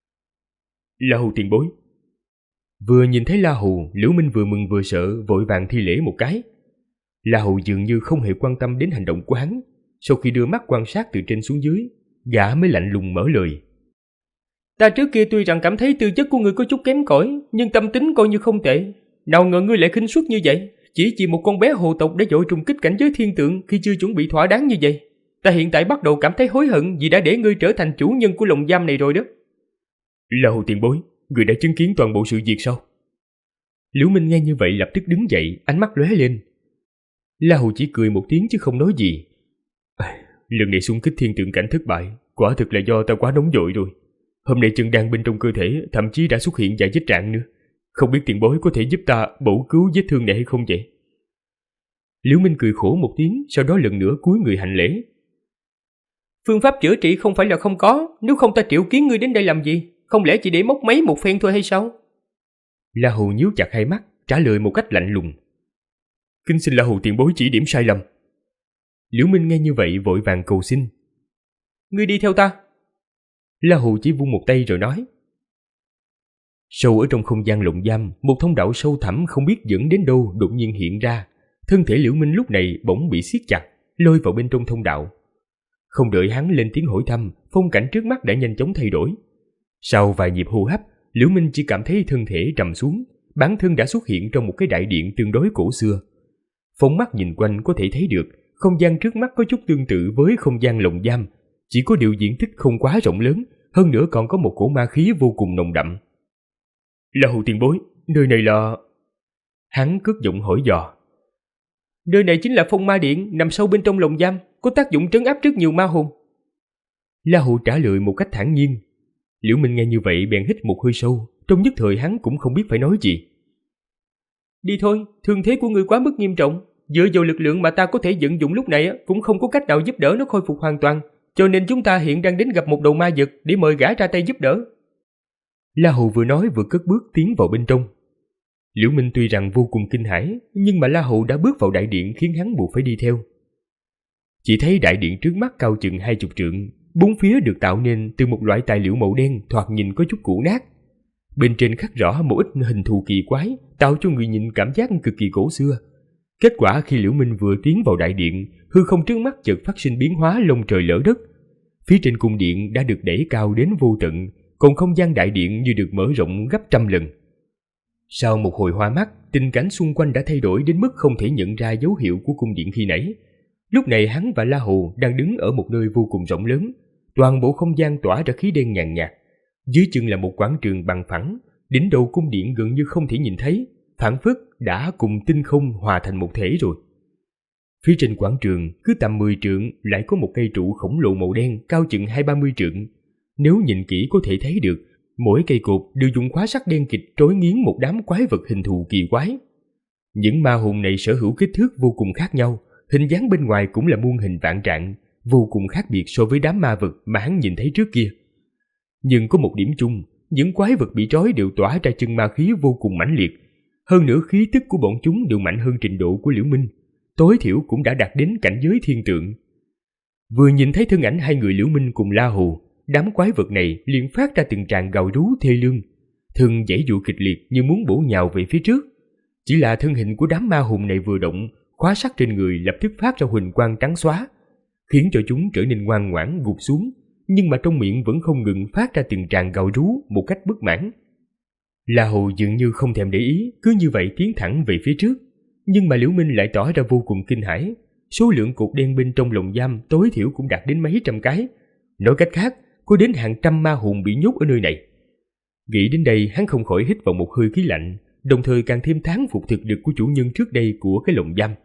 La Hầu tiền bối. Vừa nhìn thấy La Hầu, Liễu Minh vừa mừng vừa sợ, vội vàng thi lễ một cái. La Hầu dường như không hề quan tâm đến hành động của hắn. Sau khi đưa mắt quan sát từ trên xuống dưới, gã mới lạnh lùng mở lời. Ta trước kia tuy rằng cảm thấy tư chất của ngươi có chút kém cỏi, nhưng tâm tính coi như không tệ. Nào ngờ ngươi lại khinh suất như vậy, chỉ vì một con bé hồ tộc đã dội trùng kích cảnh giới thiên tượng khi chưa chuẩn bị thỏa đáng như vậy. Ta hiện tại bắt đầu cảm thấy hối hận vì đã để ngươi trở thành chủ nhân của lồng giam này rồi đó. La Hầu tiền bối, người đã chứng kiến toàn bộ sự việc sao? Liễu Minh nghe như vậy lập tức đứng dậy, ánh mắt lóe lên. La Hầu chỉ cười một tiếng chứ không nói gì. Lần này xung kích thiên tượng cảnh thất bại, quả thực là do ta quá nóng vội rồi. Hôm nay chân đan bên trong cơ thể thậm chí đã xuất hiện vài vết rạn nữa. Không biết tiền bối có thể giúp ta bổ cứu vết thương này hay không vậy? Liễu Minh cười khổ một tiếng, sau đó lần nữa cúi người hành lễ. Phương pháp chữa trị không phải là không có, nếu không ta triệu kiến ngươi đến đây làm gì? Không lẽ chỉ để móc máy một phen thôi hay sao? La Hầu nhíu chặt hai mắt, trả lời một cách lạnh lùng. Kính xin La Hầu tiền bối chỉ điểm sai lầm. Liễu Minh nghe như vậy vội vàng cầu xin. Ngươi đi theo ta. La Hầu chỉ vung một tay rồi nói. Sâu ở trong không gian lồng giam, một thông đạo sâu thẳm không biết dẫn đến đâu đột nhiên hiện ra. Thân thể Liễu Minh lúc này bỗng bị siết chặt, lôi vào bên trong thông đạo. Không đợi hắn lên tiếng hỏi thăm, phong cảnh trước mắt đã nhanh chóng thay đổi. Sau vài nhịp hô hấp, Liễu Minh chỉ cảm thấy thân thể trầm xuống, bản thân đã xuất hiện trong một cái đại điện tương đối cổ xưa. Phóng mắt nhìn quanh có thể thấy được, không gian trước mắt có chút tương tự với không gian lồng giam, chỉ có điều diện tích không quá rộng lớn, hơn nữa còn có một cổ ma khí vô cùng nồng đậm. La Hầu tiền bối, nơi này là... Hắn cất giọng hỏi dò. Nơi này chính là Phong Ma Điện, nằm sâu bên trong lồng giam, có tác dụng trấn áp rất nhiều ma hồn. La Hầu trả lời một cách thản nhiên. Liễu Minh nghe như vậy bèn hít một hơi sâu, trong nhất thời hắn cũng không biết phải nói gì. Đi thôi, thương thế của ngươi quá mức nghiêm trọng, dựa vào lực lượng mà ta có thể vận dụng lúc này cũng không có cách nào giúp đỡ nó khôi phục hoàn toàn, cho nên chúng ta hiện đang đến gặp một đầu ma vật để mời gã ra tay giúp đỡ. La Hầu vừa nói vừa cất bước tiến vào bên trong. Liễu Minh tuy rằng vô cùng kinh hãi, nhưng mà La Hầu đã bước vào đại điện khiến hắn buộc phải đi theo. Chỉ thấy đại điện trước mắt cao chừng 20 trượng, bốn phía được tạo nên từ một loại tài liệu màu đen thoạt nhìn có chút cũ nát. Bên trên khắc rõ một ít hình thù kỳ quái, tạo cho người nhìn cảm giác cực kỳ cổ xưa. Kết quả khi Liễu Minh vừa tiến vào đại điện, hư không trước mắt chợt phát sinh biến hóa lông trời lở đất. Phía trên cung điện đã được đẩy cao đến vô tận, còn không gian đại điện như được mở rộng gấp trăm lần. Sau một hồi hoa mắt, tình cảnh xung quanh đã thay đổi đến mức không thể nhận ra dấu hiệu của cung điện khi nãy. Lúc này hắn và La Hầu đang đứng ở một nơi vô cùng rộng lớn, toàn bộ không gian tỏa ra khí đen nhàn nhạt. Dưới chân là một quảng trường bằng phẳng, đỉnh đầu cung điện gần như không thể nhìn thấy, phảng phất đã cùng tinh không hòa thành một thể rồi. Phía trên quảng trường cứ tầm 10 trượng lại có một cây trụ khổng lồ màu đen cao chừng 20-30 trượng. Nếu nhìn kỹ có thể thấy được, mỗi cây cột đều dùng khóa sắt đen kịt trói nghiến một đám quái vật hình thù kỳ quái. Những ma hồn này sở hữu kích thước vô cùng khác nhau, hình dáng bên ngoài cũng là muôn hình vạn trạng, vô cùng khác biệt so với đám ma vật mà hắn nhìn thấy trước kia. Nhưng có một điểm chung, những quái vật bị trói đều tỏa ra chân ma khí vô cùng mãnh liệt. Hơn nữa khí tức của bọn chúng đều mạnh hơn trình độ của Liễu Minh, tối thiểu cũng đã đạt đến cảnh giới thiên tượng. Vừa nhìn thấy thân ảnh hai người Liễu Minh cùng La Hầu, đám quái vật này liền phát ra từng tràng gào rú thê lương, thường giãy giụa kịch liệt như muốn bổ nhào về phía trước. Chỉ là thân hình của đám ma hồn này vừa động, khóa sắt trên người lập tức phát ra huỳnh quang trắng xóa, khiến cho chúng trở nên ngoan ngoãn gục xuống, nhưng mà trong miệng vẫn không ngừng phát ra từng tràng gào rú một cách bất mãn. La Hầu dường như không thèm để ý, cứ như vậy tiến thẳng về phía trước, nhưng mà Liễu Minh lại tỏ ra vô cùng kinh hãi. Số lượng cột đen bên trong lồng giam tối thiểu cũng đạt đến mấy trăm cái, nói cách khác có đến hàng trăm ma hồn bị nhốt ở nơi này. Nghĩ đến đây, hắn không khỏi hít vào một hơi khí lạnh, đồng thời càng thêm thán phục thực lực của chủ nhân trước đây của cái lồng giam.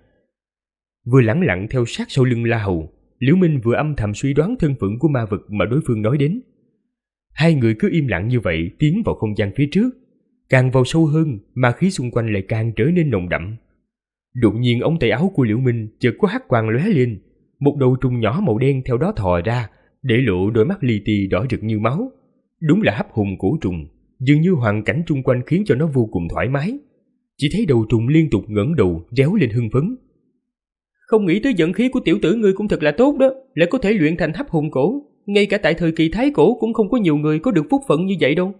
Vừa lẳng lặng theo sát sau lưng La Hầu, Liễu Minh vừa âm thầm suy đoán thân phận của ma vật mà đối phương nói đến. Hai người cứ im lặng như vậy tiến vào không gian phía trước, càng vào sâu hơn, ma khí xung quanh lại càng trở nên nồng đậm. Đột nhiên ống tay áo của Liễu Minh chợt có hắc quang lóe lên, một đầu trùng nhỏ màu đen theo đó thò ra, để lộ đôi mắt li ti đỏ rực như máu. Đúng là hấp hồn cổ trùng, dường như hoàn cảnh chung quanh khiến cho nó vô cùng thoải mái. Chỉ thấy đầu trùng liên tục ngẩng đầu réo lên hưng phấn. Không nghĩ tới vận khí của tiểu tử ngươi cũng thật là tốt đó, lại có thể luyện thành hấp hồn cổ. Ngay cả tại thời kỳ thái cổ cũng không có nhiều người có được phúc phận như vậy đâu.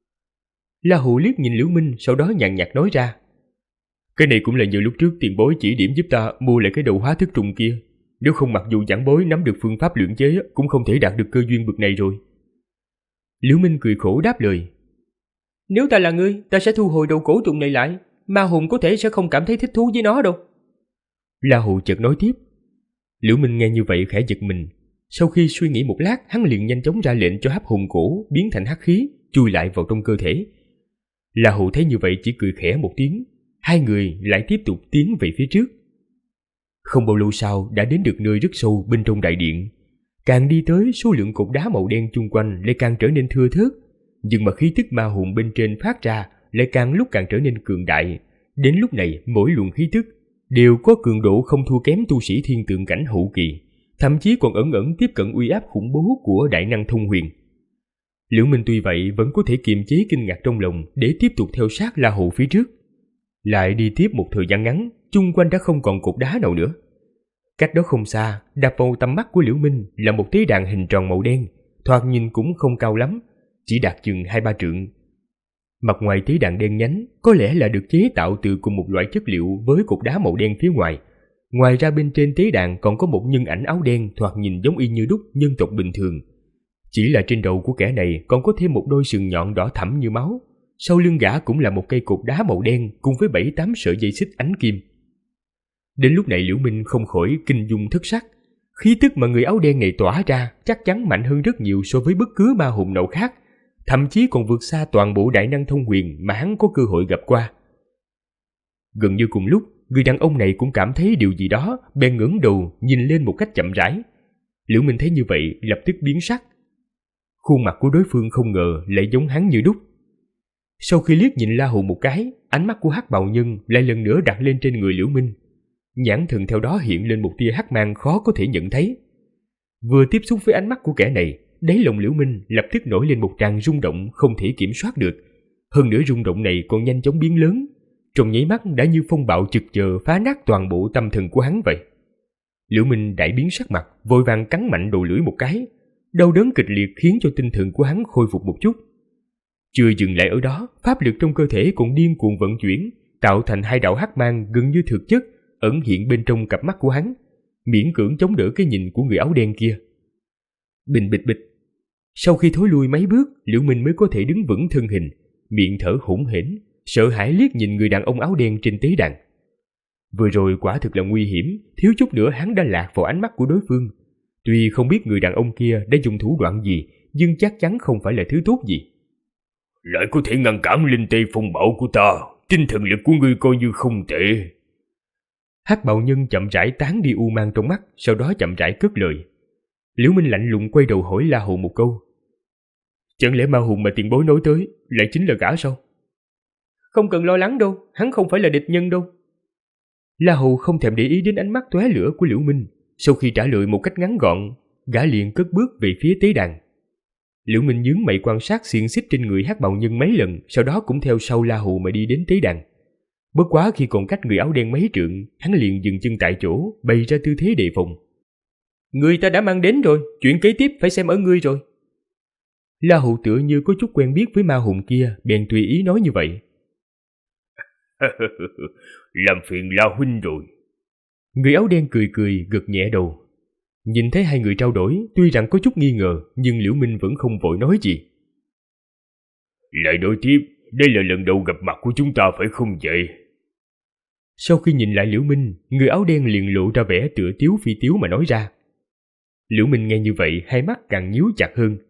La Hầu liếc nhìn Liễu Minh, sau đó nhàn nhạt nói ra. Cái này cũng là nhờ lúc trước tiền bối chỉ điểm giúp ta mua lại cái đầu hóa thức trùng kia. Nếu không mặc dù giảng bối nắm được phương pháp luyện chế cũng không thể đạt được cơ duyên bực này rồi. Liễu Minh cười khổ đáp lời. Nếu ta là ngươi, ta sẽ thu hồi đầu cổ trùng này lại. Ma hồn có thể sẽ không cảm thấy thích thú với nó đâu. La Hầu chợt nói tiếp. Liễu Minh nghe như vậy khẽ giật mình. Sau khi suy nghĩ một lát, hắn liền nhanh chóng ra lệnh cho hấp hồn cổ biến thành hắc khí, chui lại vào trong cơ thể. La Hù thấy như vậy chỉ cười khẽ một tiếng. Hai người lại tiếp tục tiến về phía trước. Không bao lâu sau đã đến được nơi rất sâu bên trong đại điện. Càng đi tới, số lượng cục đá màu đen chung quanh lại càng trở nên thưa thớt, nhưng mà khí tức ma hồn bên trên phát ra lại càng lúc càng trở nên cường đại. Đến lúc này, mỗi luồng khí tức đều có cường độ không thua kém tu sĩ thiên tượng cảnh hậu kỳ, thậm chí còn ẩn ẩn tiếp cận uy áp khủng bố của đại năng thông huyền. Liễu Minh tuy vậy vẫn có thể kiềm chế kinh ngạc trong lòng để tiếp tục theo sát La Hù phía trước. Lại đi tiếp một thời gian ngắn, chung quanh đã không còn cục đá nào nữa. Cách đó không xa, đập vào tầm mắt của Liễu Minh là một tế đàn hình tròn màu đen, thoạt nhìn cũng không cao lắm, chỉ đạt chừng 2-3 trượng. Mặt ngoài tế đàn đen nhánh có lẽ là được chế tạo từ cùng một loại chất liệu với cục đá màu đen phía ngoài. Ngoài ra bên trên tế đàn còn có một nhân ảnh áo đen thoạt nhìn giống y như đúc nhân tộc bình thường. Chỉ là trên đầu của kẻ này còn có thêm một đôi sừng nhọn đỏ thẫm như máu. Sau lưng gã cũng là một cây cục đá màu đen cùng với 7-8 sợi dây xích ánh kim. Đến lúc này Liễu Minh không khỏi kinh dung thất sắc. Khí tức mà người áo đen này tỏa ra chắc chắn mạnh hơn rất nhiều so với bất cứ ma hồn nào khác, thậm chí còn vượt xa toàn bộ đại năng thông huyền mà hắn có cơ hội gặp qua. Gần như cùng lúc, người đàn ông này cũng cảm thấy điều gì đó, bèn ngẩng đầu nhìn lên một cách chậm rãi. Liễu Minh thấy như vậy lập tức biến sắc. Khuôn mặt của đối phương không ngờ lại giống hắn như đúc. Sau khi liếc nhìn La Hù một cái, ánh mắt của hắc bào nhân lại lần nữa đặt lên trên người Liễu Minh. Nhãn thần theo đó hiện lên một tia hắc mang khó có thể nhận thấy. Vừa tiếp xúc với ánh mắt của kẻ này, đáy lòng Liễu Minh lập tức nổi lên một tràng rung động không thể kiểm soát được. Hơn nữa rung động này còn nhanh chóng biến lớn, trong nháy mắt đã như phong bạo trực chờ phá nát toàn bộ tâm thần của hắn vậy. Liễu Minh đại biến sắc mặt, vội vàng cắn mạnh đầu lưỡi một cái. Đau đớn kịch liệt khiến cho tinh thần của hắn khôi phục một chút. Chưa dừng lại ở đó, pháp lực trong cơ thể cũng điên cuồng vận chuyển, tạo thành hai đạo hắc mang gần như thực chất ẩn hiện bên trong cặp mắt của hắn, miễn cưỡng chống đỡ cái nhìn của người áo đen kia. Bình bịch bịch. Sau khi thối lui mấy bước, Liễu Minh mới có thể đứng vững thân hình, miệng thở hổn hển, sợ hãi liếc nhìn người đàn ông áo đen trên tế đàn. Vừa rồi quả thực là nguy hiểm, thiếu chút nữa hắn đã lạc vào ánh mắt của đối phương. Tuy không biết người đàn ông kia đã dùng thủ đoạn gì, nhưng chắc chắn không phải là thứ tốt gì. Lại có thể ngăn cản linh tê phong bạo của ta, tinh thần lực của ngươi coi như không tệ. Hắc bào nhân chậm rãi tán đi u mang trong mắt, sau đó chậm rãi cất lời. Liễu Minh lạnh lùng quay đầu hỏi La Hù một câu. Chẳng lẽ ma hồn mà tiền bối nói tới lại chính là gã sao? Không cần lo lắng đâu, hắn không phải là địch nhân đâu. La Hù không thèm để ý đến ánh mắt tóe lửa của Liễu Minh. Sau khi trả lời một cách ngắn gọn, gã liền cất bước về phía tế đàn. Liễu Minh nhướng mày quan sát xiềng xích trên người hắc bào nhân mấy lần, sau đó cũng theo sau La Hù mà đi đến tế đàn. Bất quá khi còn cách người áo đen mấy trượng, hắn liền dừng chân tại chỗ, bày ra tư thế đề phòng. Người ta đã mang đến rồi, chuyện kế tiếp phải xem ở ngươi rồi. La Hù tựa như có chút quen biết với ma hồn kia, bèn tùy ý nói như vậy. Làm phiền La huynh rồi. Người áo đen cười cười, gật nhẹ đầu. Nhìn thấy hai người trao đổi, tuy rằng có chút nghi ngờ, nhưng Liễu Minh vẫn không vội nói gì. Lại đối tiếp, đây là lần đầu gặp mặt của chúng ta phải không vậy? Sau khi nhìn lại Liễu Minh, người áo đen liền lộ ra vẻ tựa tiếu phi tiếu mà nói ra. Liễu Minh nghe như vậy, hai mắt càng nhíu chặt hơn.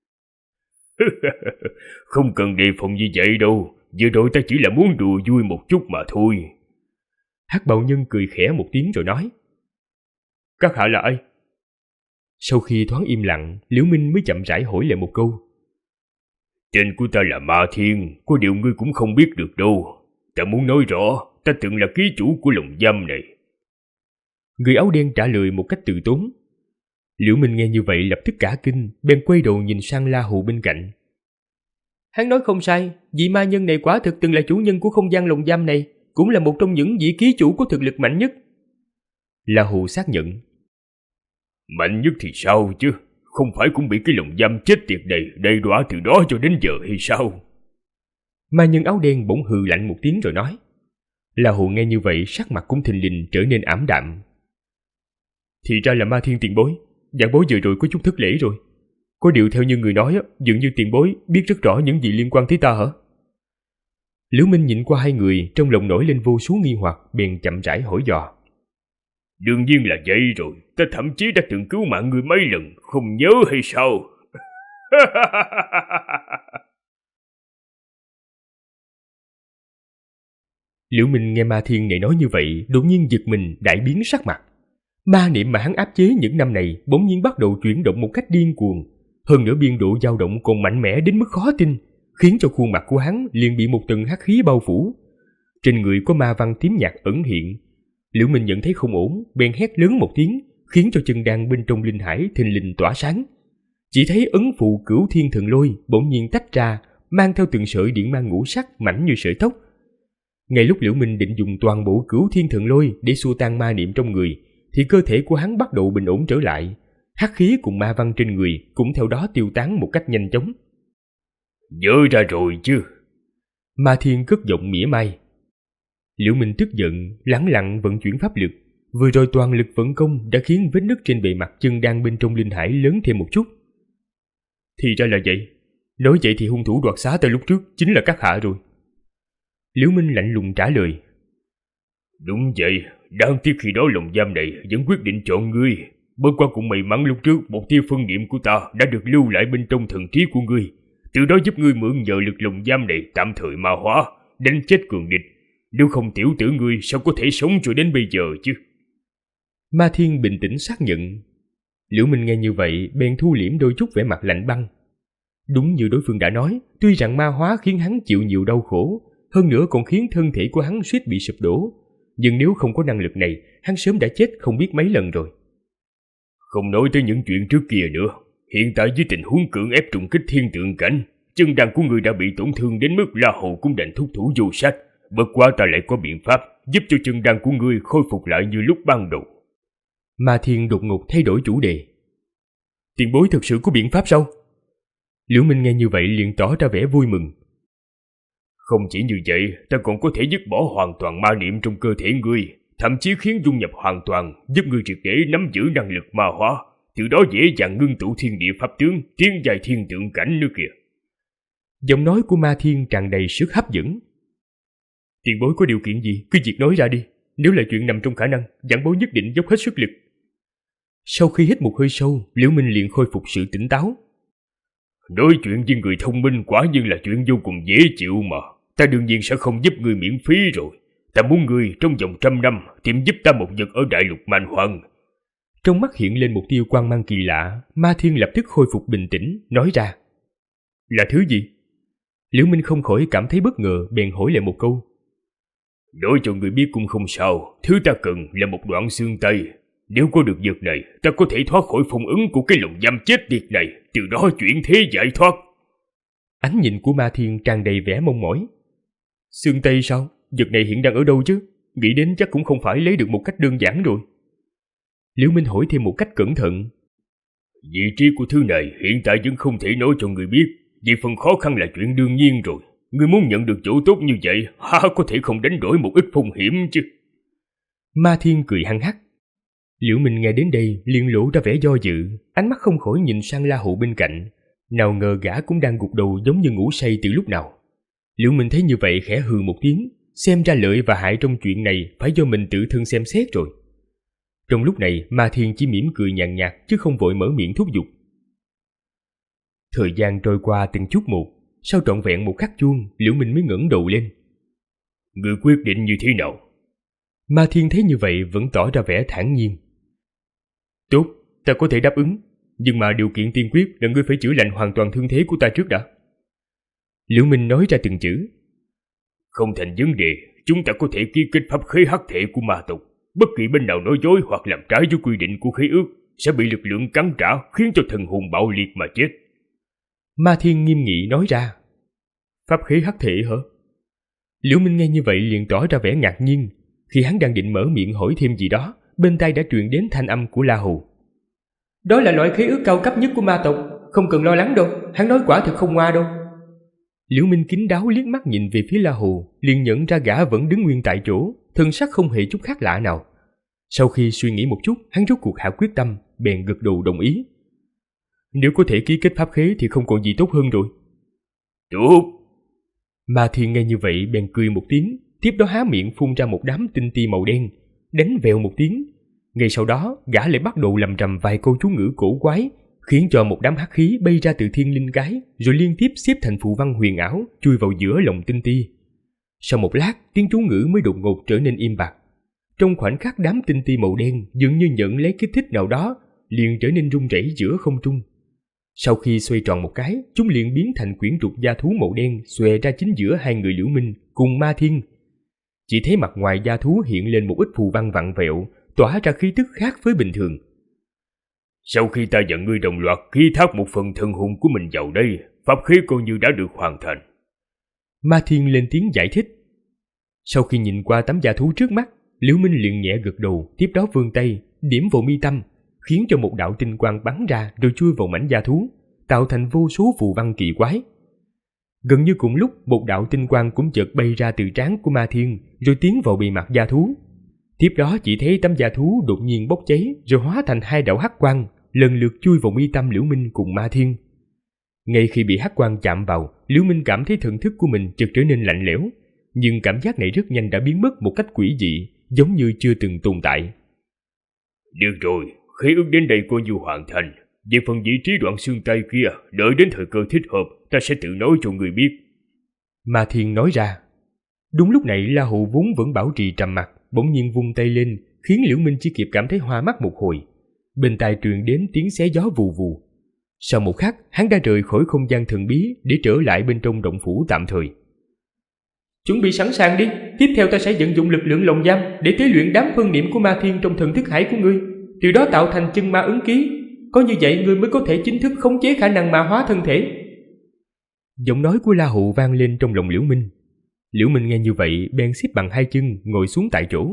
Không cần đề phòng như vậy đâu, vừa rồi ta chỉ là muốn đùa vui một chút mà thôi. Hắc bào nhân cười khẽ một tiếng rồi nói. Các hạ là ai? Sau khi thoáng im lặng, Liễu Minh mới chậm rãi hỏi lại một câu. Tên của ta là Ma Thiên, có điều ngươi cũng không biết được đâu. Ta muốn nói rõ, ta từng là ký chủ của lồng giam này. Người áo đen trả lời một cách từ tốn. Liễu Minh nghe như vậy lập tức cả kinh, bèn quay đầu nhìn sang La Hù bên cạnh. Hắn nói không sai, vị ma nhân này quả thực từng là chủ nhân của không gian lồng giam này, cũng là một trong những vị ký chủ có thực lực mạnh nhất. La Hù xác nhận. Mạnh nhất thì sao chứ, không phải cũng bị cái lồng giam chết tiệt này đầy đọa từ đó cho đến giờ hay sao? Ma nhân áo đen bỗng hừ lạnh một tiếng rồi nói. La Hù nghe như vậy sắc mặt cũng thình lình trở nên ảm đạm. Thì ra là Ma Thiên tiền bối, vạn bối vừa rồi có chút thất lễ rồi. Có điều theo như người nói, dường như tiền bối biết rất rõ những gì liên quan tới ta hả? Liễu Minh nhìn qua hai người, trong lòng nổi lên vô số nghi hoặc, bèn chậm rãi hỏi dò. Đương nhiên là vậy rồi, ta thậm chí đã từng cứu mạng ngươi mấy lần, không nhớ hay sao? Liễu Minh nghe Ma Thiên này nói như vậy, đột nhiên giật mình, đại biến sắc mặt. Ma niệm mà hắn áp chế những năm này bỗng nhiên bắt đầu chuyển động một cách điên cuồng, hơn nữa biên độ dao động còn mạnh mẽ đến mức khó tin, khiến cho khuôn mặt của hắn liền bị một tầng hắc khí bao phủ. Trên người có ma văn tím nhạt ẩn hiện. Liễu Minh nhận thấy không ổn, bèn hét lớn một tiếng, khiến cho chân đan bên trong linh hải thình lình tỏa sáng. Chỉ thấy ấn phụ Cửu Thiên Thần Lôi bỗng nhiên tách ra, mang theo từng sợi điện mang ngũ sắc mảnh như sợi tóc. Ngay lúc Liễu Minh định dùng toàn bộ Cửu Thiên Thần Lôi để xua tan ma niệm trong người, thì cơ thể của hắn bắt đầu bình ổn trở lại. Hắc khí cùng ma văn trên người cũng theo đó tiêu tán một cách nhanh chóng. Nhớ ra rồi chứ? Ma Thiên cất giọng mỉa mai. Liễu Minh tức giận, lẳng lặng vận chuyển pháp lực. Vừa rồi toàn lực vận công đã khiến vết nứt trên bề mặt chân đan bên trong linh hải lớn thêm một chút. Thì ra là vậy. Nói vậy thì hung thủ đoạt xá tới lúc trước chính là các hạ rồi. Liễu Minh lạnh lùng trả lời. Đúng vậy, đáng tiếc khi đó lồng giam này vẫn quyết định chọn ngươi. Bất quá cũng may mắn lúc trước một tia phân niệm của ta đã được lưu lại bên trong thần trí của ngươi, từ đó giúp ngươi mượn nhờ lực lồng giam này tạm thời ma hóa, đánh chết cường địch. Nếu không tiểu tử ngươi sao có thể sống cho đến bây giờ chứ? Ma Thiên bình tĩnh xác nhận. Liễu Minh nghe như vậy bèn thu liễm đôi chút vẻ mặt lạnh băng. Đúng như đối phương đã nói, tuy rằng ma hóa khiến hắn chịu nhiều đau khổ, hơn nữa còn khiến thân thể của hắn suýt bị sụp đổ, nhưng nếu không có năng lực này, hắn sớm đã chết không biết mấy lần rồi. Không nói tới những chuyện trước kia nữa, hiện tại với tình huống cưỡng ép trùng kích thiên tượng cảnh, chân đan của người đã bị tổn thương đến mức La Hầu cũng đành thúc thủ vô sách. Bất quá ta lại có biện pháp giúp cho chân đan của ngươi khôi phục lại như lúc ban đầu. Ma Thiên đột ngột thay đổi chủ đề. Tiền bối thực sự có biện pháp sao? Liễu Minh nghe như vậy liền tỏ ra vẻ vui mừng. Không chỉ như vậy, ta còn có thể dứt bỏ hoàn toàn ma niệm trong cơ thể ngươi, thậm chí khiến dung nhập hoàn toàn, giúp ngươi triệt để nắm giữ năng lực ma hóa, từ đó dễ dàng ngưng tụ thiên địa pháp tướng, tiến dài thiên tượng cảnh nữa kìa. Giọng nói của Ma Thiên tràn đầy sức hấp dẫn. Tiền bối có điều kiện gì, cứ việc nói ra đi. Nếu là chuyện nằm trong khả năng, giảng bối nhất định dốc hết sức lực. Sau khi hít một hơi sâu, Liễu Minh liền khôi phục sự tỉnh táo. Nói chuyện với người thông minh quả nhiên là chuyện vô cùng dễ chịu mà. Ta đương nhiên sẽ không giúp ngươi miễn phí rồi. Ta muốn ngươi trong vòng 100 năm tìm giúp ta một vật ở đại lục Man Hoang. Trong mắt hiện lên một tia quang mang kỳ lạ, Ma Thiên lập tức khôi phục bình tĩnh, nói ra. Là thứ gì? Liễu Minh không khỏi cảm thấy bất ngờ, bèn hỏi lại một câu. Nói cho người biết cũng không sao, thứ ta cần là một đoạn xương tay. Nếu có được vật này, ta có thể thoát khỏi phong ấn của cái lồng giam chết tiệt này, từ đó chuyển thế giải thoát. Ánh nhìn của Ma Thiên tràn đầy vẻ mong mỏi. Xương tay sao? Vật này hiện đang ở đâu chứ? Nghĩ đến chắc cũng không phải lấy được một cách đơn giản rồi. Liễu Minh hỏi thêm một cách cẩn thận. Vị trí của thứ này hiện tại vẫn không thể nói cho người biết, vì phần khó khăn là chuyện đương nhiên rồi. Người muốn nhận được chỗ tốt như vậy, có thể không đánh đổi một ít phong hiểm chứ? Ma Thiên cười hăng hắc. Liễu Minh nghe đến đây liền lộ ra vẻ do dự, ánh mắt không khỏi nhìn sang La Hầu bên cạnh. Nào ngờ gã cũng đang gục đầu giống như ngủ say từ lúc nào. Liễu Minh thấy như vậy khẽ hừ một tiếng, xem ra lợi và hại trong chuyện này phải do mình tự thân xem xét rồi. Trong lúc này, Ma Thiên chỉ mỉm cười nhàn nhạt chứ không vội mở miệng thúc giục. Thời gian trôi qua từng chút một, sau trọn vẹn một khắc chuông, Liễu Minh mới ngẩng đầu lên. Người quyết định như thế nào? Ma Thiên thấy như vậy vẫn tỏ ra vẻ thản nhiên. Tốt, ta có thể đáp ứng, nhưng mà điều kiện tiên quyết là ngươi phải chữa lành hoàn toàn thương thế của ta trước đã. Liễu Minh nói ra từng chữ. Không thành vấn đề, chúng ta có thể ký kết pháp khế hắc thể của ma tộc. Bất kỳ bên nào nói dối hoặc làm trái với quy định của khế ước sẽ bị lực lượng cắn trả, khiến cho thần hồn bạo liệt mà chết. Ma Thiên nghiêm nghị nói ra. Pháp khế hắc thể hả? Liễu Minh nghe như vậy liền tỏ ra vẻ ngạc nhiên. Khi hắn đang định mở miệng hỏi thêm gì đó, bên tai đã truyền đến thanh âm của La Hầu. Đó là loại khế ước cao cấp nhất của ma tộc, không cần lo lắng đâu, hắn nói quả thực không ngoa đâu. Liễu Minh kín đáo liếc mắt nhìn về phía La Hầu, liền nhận ra gã vẫn đứng nguyên tại chỗ, thân sắc không hề chút khác lạ nào. Sau khi suy nghĩ một chút, hắn rốt cuộc hạ quyết tâm, bèn gật đầu đồng ý. Nếu có thể ký kết pháp khế thì không còn gì tốt hơn rồi. Tốt. Ma Thiên nghe như vậy bèn cười một tiếng, tiếp đó há miệng phun ra một đám tinh ti màu đen, đánh vèo một tiếng. Ngay sau đó, gã lại bắt đầu lầm rầm vài câu chú ngữ cổ quái, khiến cho một đám hắc khí bay ra từ thiên linh cái, rồi liên tiếp xếp thành phù văn huyền ảo chui vào giữa lòng tinh ti. Sau một lát, tiếng chú ngữ mới đột ngột trở nên im bặt. Trong khoảnh khắc, đám tinh ti màu đen dường như nhận lấy kích thích nào đó, liền trở nên rung rẩy giữa không trung. Sau khi xoay tròn một cái, chúng liền biến thành quyển trục da thú màu đen xòe ra chính giữa hai người Liễu Minh cùng Ma Thiên. Chỉ thấy mặt ngoài da thú hiện lên một ít phù văn vặn vẹo, tỏa ra khí tức khác với bình thường. Sau khi ta và ngươi đồng loạt ký thác một phần thần hồn của mình vào đây, pháp khí coi như đã được hoàn thành. Ma Thiên lên tiếng giải thích. Sau khi nhìn qua tấm da thú trước mắt, Liễu Minh liền nhẹ gật đầu, tiếp đó vươn tay điểm vào mi tâm, khiến cho một đạo tinh quang bắn ra rồi chui vào mảnh da thú, tạo thành vô số phù văn kỳ quái. Gần như cùng lúc, một đạo tinh quang cũng chợt bay ra từ trán của Ma Thiên, rồi tiến vào bề mặt da thú. Tiếp đó chỉ thấy tấm da thú đột nhiên bốc cháy, rồi hóa thành hai đạo hắc quang, lần lượt chui vào mi tâm Liễu Minh cùng Ma Thiên. Ngay khi bị hắc quang chạm vào, Liễu Minh cảm thấy thần thức của mình chợt trở nên lạnh lẽo, nhưng cảm giác này rất nhanh đã biến mất một cách quỷ dị, giống như chưa từng tồn tại. Được rồi, khế ước đến đây coi như hoàn thành. Về phần vị trí đoạn xương tay kia, đợi đến thời cơ thích hợp, ta sẽ tự nói cho người biết. Ma Thiên nói ra. Đúng lúc này, La Hụ vốn vẫn bảo trì trầm mặc, bỗng nhiên vung tay lên, khiến Liễu Minh chỉ kịp cảm thấy hoa mắt một hồi. Bên tai truyền đến tiếng xé gió vù vù. Sau một khắc, hắn đã rời khỏi không gian thần bí để trở lại bên trong động phủ tạm thời. Chuẩn bị sẵn sàng đi, tiếp theo ta sẽ vận dụng lực lượng lồng giam để tế luyện đám phân niệm của Ma Thiên trong thần thức hải của ngươi, từ đó tạo thành chân ma ấn ký. Có như vậy ngươi mới có thể chính thức khống chế khả năng ma hóa thân thể. Giọng nói của La Hụ vang lên trong lòng Liễu Minh. Liễu Minh nghe như vậy bèn xếp bằng hai chân ngồi xuống tại chỗ.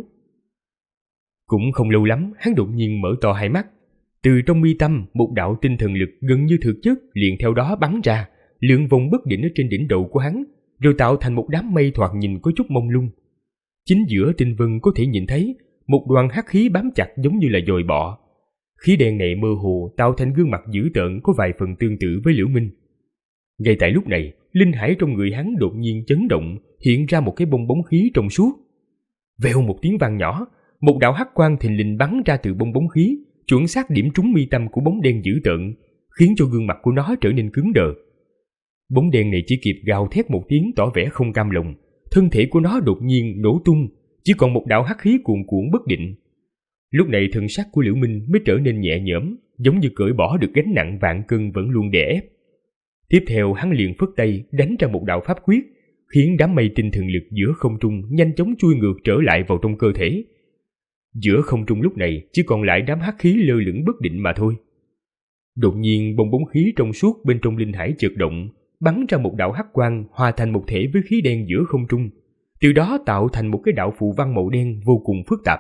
Cũng không lâu lắm, hắn đột nhiên mở to hai mắt. Từ trong mi tâm, một đạo tinh thần lực gần như thực chất liền theo đó bắn ra, lượn vòng bất định ở trên đỉnh đầu của hắn, rồi tạo thành một đám mây thoạt nhìn có chút mông lung. Chính giữa tinh vân có thể nhìn thấy một đoàn hắc khí bám chặt giống như là dòi bọ. Khí đen này mơ hồ tạo thành gương mặt dữ tợn có vài phần tương tự với Liễu Minh. Ngay tại lúc này, linh hải trong người hắn đột nhiên chấn động, hiện ra một cái bong bóng khí trong suốt. Vèo một tiếng vang nhỏ, một đạo hắc quang thình lình bắn ra từ bong bóng khí, chuẩn xác điểm trúng mi tâm của bóng đen dữ tợn, khiến cho gương mặt của nó trở nên cứng đờ. Bóng đen này chỉ kịp gào thét một tiếng tỏ vẻ không cam lòng, thân thể của nó đột nhiên nổ tung, chỉ còn một đạo hắc khí cuồn cuộn bất định. Lúc này thân sắc của Liễu Minh mới trở nên nhẹ nhõm, giống như cởi bỏ được gánh nặng vạn cân vẫn luôn đè ép. Tiếp theo hắn liền phất tay đánh ra một đạo pháp quyết, khiến đám mây tinh thần lực giữa không trung nhanh chóng chui ngược trở lại vào trong cơ thể. Giữa không trung lúc này chỉ còn lại đám hắc khí lơ lửng bất định mà thôi. Đột nhiên bong bóng khí trong suốt bên trong linh hải chợt động, bắn ra một đạo hắc quang hòa thành một thể với khí đen giữa không trung, từ đó tạo thành một cái đạo phù văn màu đen vô cùng phức tạp.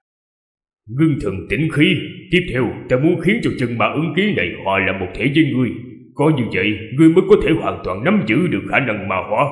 Ngưng thần tĩnh khí, tiếp theo ta muốn khiến cho chân ma ứng ký này hòa làm một thể với ngươi. Có như vậy, ngươi mới có thể hoàn toàn nắm giữ được khả năng ma hóa.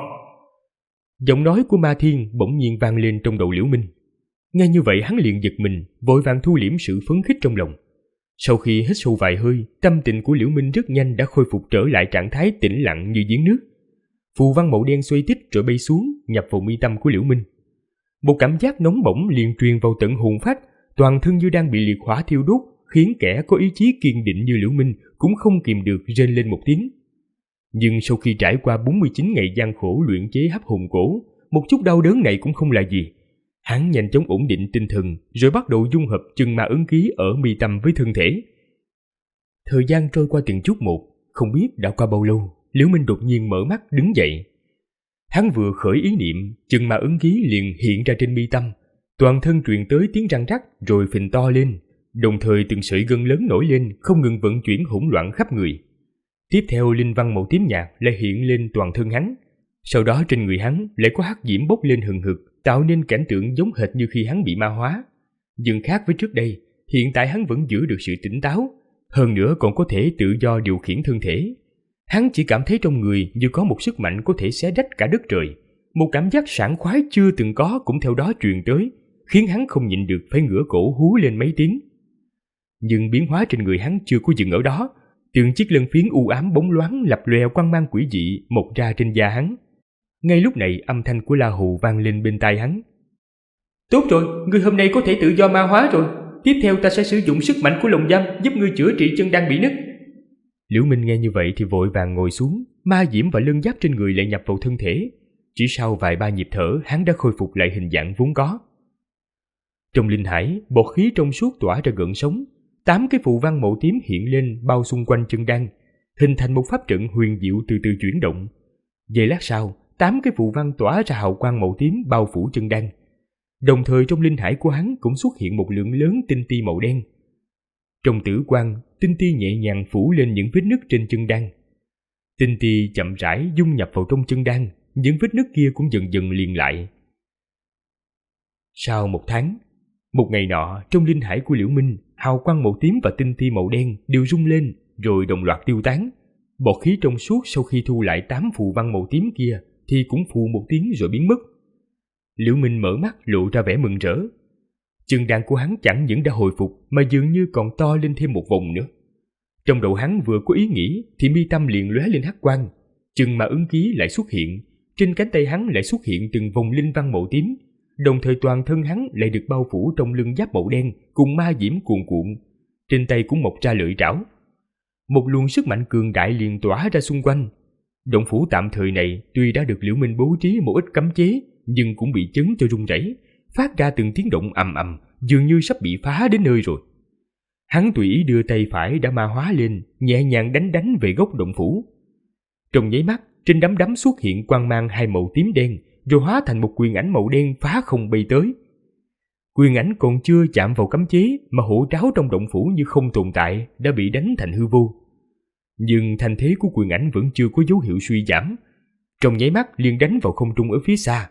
Giọng nói của Ma Thiên bỗng nhiên vang lên trong đầu Liễu Minh. Nghe như vậy hắn liền giật mình, vội vàng thu liễm sự phấn khích trong lòng. Sau khi hít sâu vài hơi, tâm tình của Liễu Minh rất nhanh đã khôi phục trở lại trạng thái tĩnh lặng như giếng nước. Phù văn màu đen xoay tít rồi bay xuống, nhập vào mi tâm của Liễu Minh. Một cảm giác nóng bỏng liền truyền vào tận hồn phách, toàn thân như đang bị liệt hỏa thiêu đốt, khiến kẻ có ý chí kiên định như Liễu Minh cũng không kìm được rên lên một tiếng. Nhưng sau khi trải qua 49 ngày gian khổ luyện chế hấp hồn cổ, một chút đau đớn này cũng không là gì. Hắn nhanh chóng ổn định tinh thần, rồi bắt đầu dung hợp chân ma ấn ký ở mi tâm với thân thể. Thời gian trôi qua từng chút một, không biết đã qua bao lâu, Liễu Minh đột nhiên mở mắt đứng dậy. Hắn vừa khởi ý niệm, chân ma ấn ký liền hiện ra trên mi tâm, toàn thân truyền tới tiếng răng rắc rồi phình to lên, đồng thời từng sợi gân lớn nổi lên, không ngừng vận chuyển hỗn loạn khắp người. Tiếp theo linh văn màu tím nhạt lại hiện lên toàn thân hắn, sau đó trên người hắn lại có hắc diễm bốc lên hừng hực, tạo nên cảnh tượng giống hệt như khi hắn bị ma hóa. Nhưng khác với trước đây, hiện tại hắn vẫn giữ được sự tỉnh táo, hơn nữa còn có thể tự do điều khiển thân thể. Hắn chỉ cảm thấy trong người như có một sức mạnh có thể xé rách cả đất trời. Một cảm giác sảng khoái chưa từng có cũng theo đó truyền tới, khiến hắn không nhịn được phải ngửa cổ hú lên mấy tiếng. Nhưng biến hóa trên người hắn chưa có dừng ở đó, từng chiếc lân phiến u ám bóng loáng lập lòe quang mang quỷ dị mọc ra trên da hắn. Ngay lúc này âm thanh của La Hù vang lên bên tai hắn. Tốt rồi, ngươi hôm nay có thể tự do ma hóa rồi. Tiếp theo ta sẽ sử dụng sức mạnh của lồng giam giúp ngươi chữa trị chân đang bị nứt. Liễu Minh nghe như vậy thì vội vàng ngồi xuống, ma diễm và lân giáp trên người lại nhập vào thân thể. Chỉ sau vài ba nhịp thở, hắn đã khôi phục lại hình dạng vốn có. Trong linh hải, bọt khí trong suốt tỏa ra gợn sóng, 8 cái phù văn màu tím hiện lên bao xung quanh chân đan, hình thành một pháp trận huyền diệu từ từ chuyển động. Giây lát sau, 8 cái phù văn tỏa ra hào quang màu tím bao phủ chân đan. Đồng thời trong linh hải của hắn cũng xuất hiện một lượng lớn tinh ti màu đen. Trong tử quang, tinh ti nhẹ nhàng phủ lên những vết nứt trên chân đan. Tinh ti chậm rãi dung nhập vào trong chân đan, những vết nứt kia cũng dần dần liền lại. Sau 1 tháng, một ngày nọ, trong linh hải của Liễu Minh, hào quang màu tím và tinh ti màu đen đều rung lên rồi đồng loạt tiêu tán. Bọt khí trong suốt sau khi thu lại 8 phù văn màu tím kia thì cũng phù một tiếng rồi biến mất. Liễu Minh mở mắt lộ ra vẻ mừng rỡ. Chân đan của hắn chẳng những đã hồi phục mà dường như còn to lên thêm một vòng nữa. Trong đầu hắn vừa có ý nghĩ thì mi tâm liền lóe lên hắc quang, chân ma ấn ký lại xuất hiện, trên cánh tay hắn lại xuất hiện từng vòng linh văn màu tím, đồng thời toàn thân hắn lại được bao phủ trong lưng giáp màu đen cùng ma diễm cuồn cuộn, trên tay cũng mọc ra lưỡi trảo. Một luồng sức mạnh cường đại liền tỏa ra xung quanh. Động phủ tạm thời này tuy đã được Liễu Minh bố trí một ít cấm chế, nhưng cũng bị chấn cho rung rẩy, phát ra từng tiếng động ầm ầm, dường như sắp bị phá đến nơi rồi. Hắn tùy ý đưa tay phải đã ma hóa lên, nhẹ nhàng đánh về góc động phủ. Trong nháy mắt, trên đám đấm xuất hiện quang mang hai màu tím đen, rồi hóa thành một quyền ảnh màu đen phá không bay tới. Quyền ảnh còn chưa chạm vào cấm chế mà hổ tráo trong động phủ như không tồn tại, đã bị đánh thành hư vô. Nhưng thành thế của quyền ảnh vẫn chưa có dấu hiệu suy giảm. Trong nháy mắt liền đánh vào không trung ở phía xa.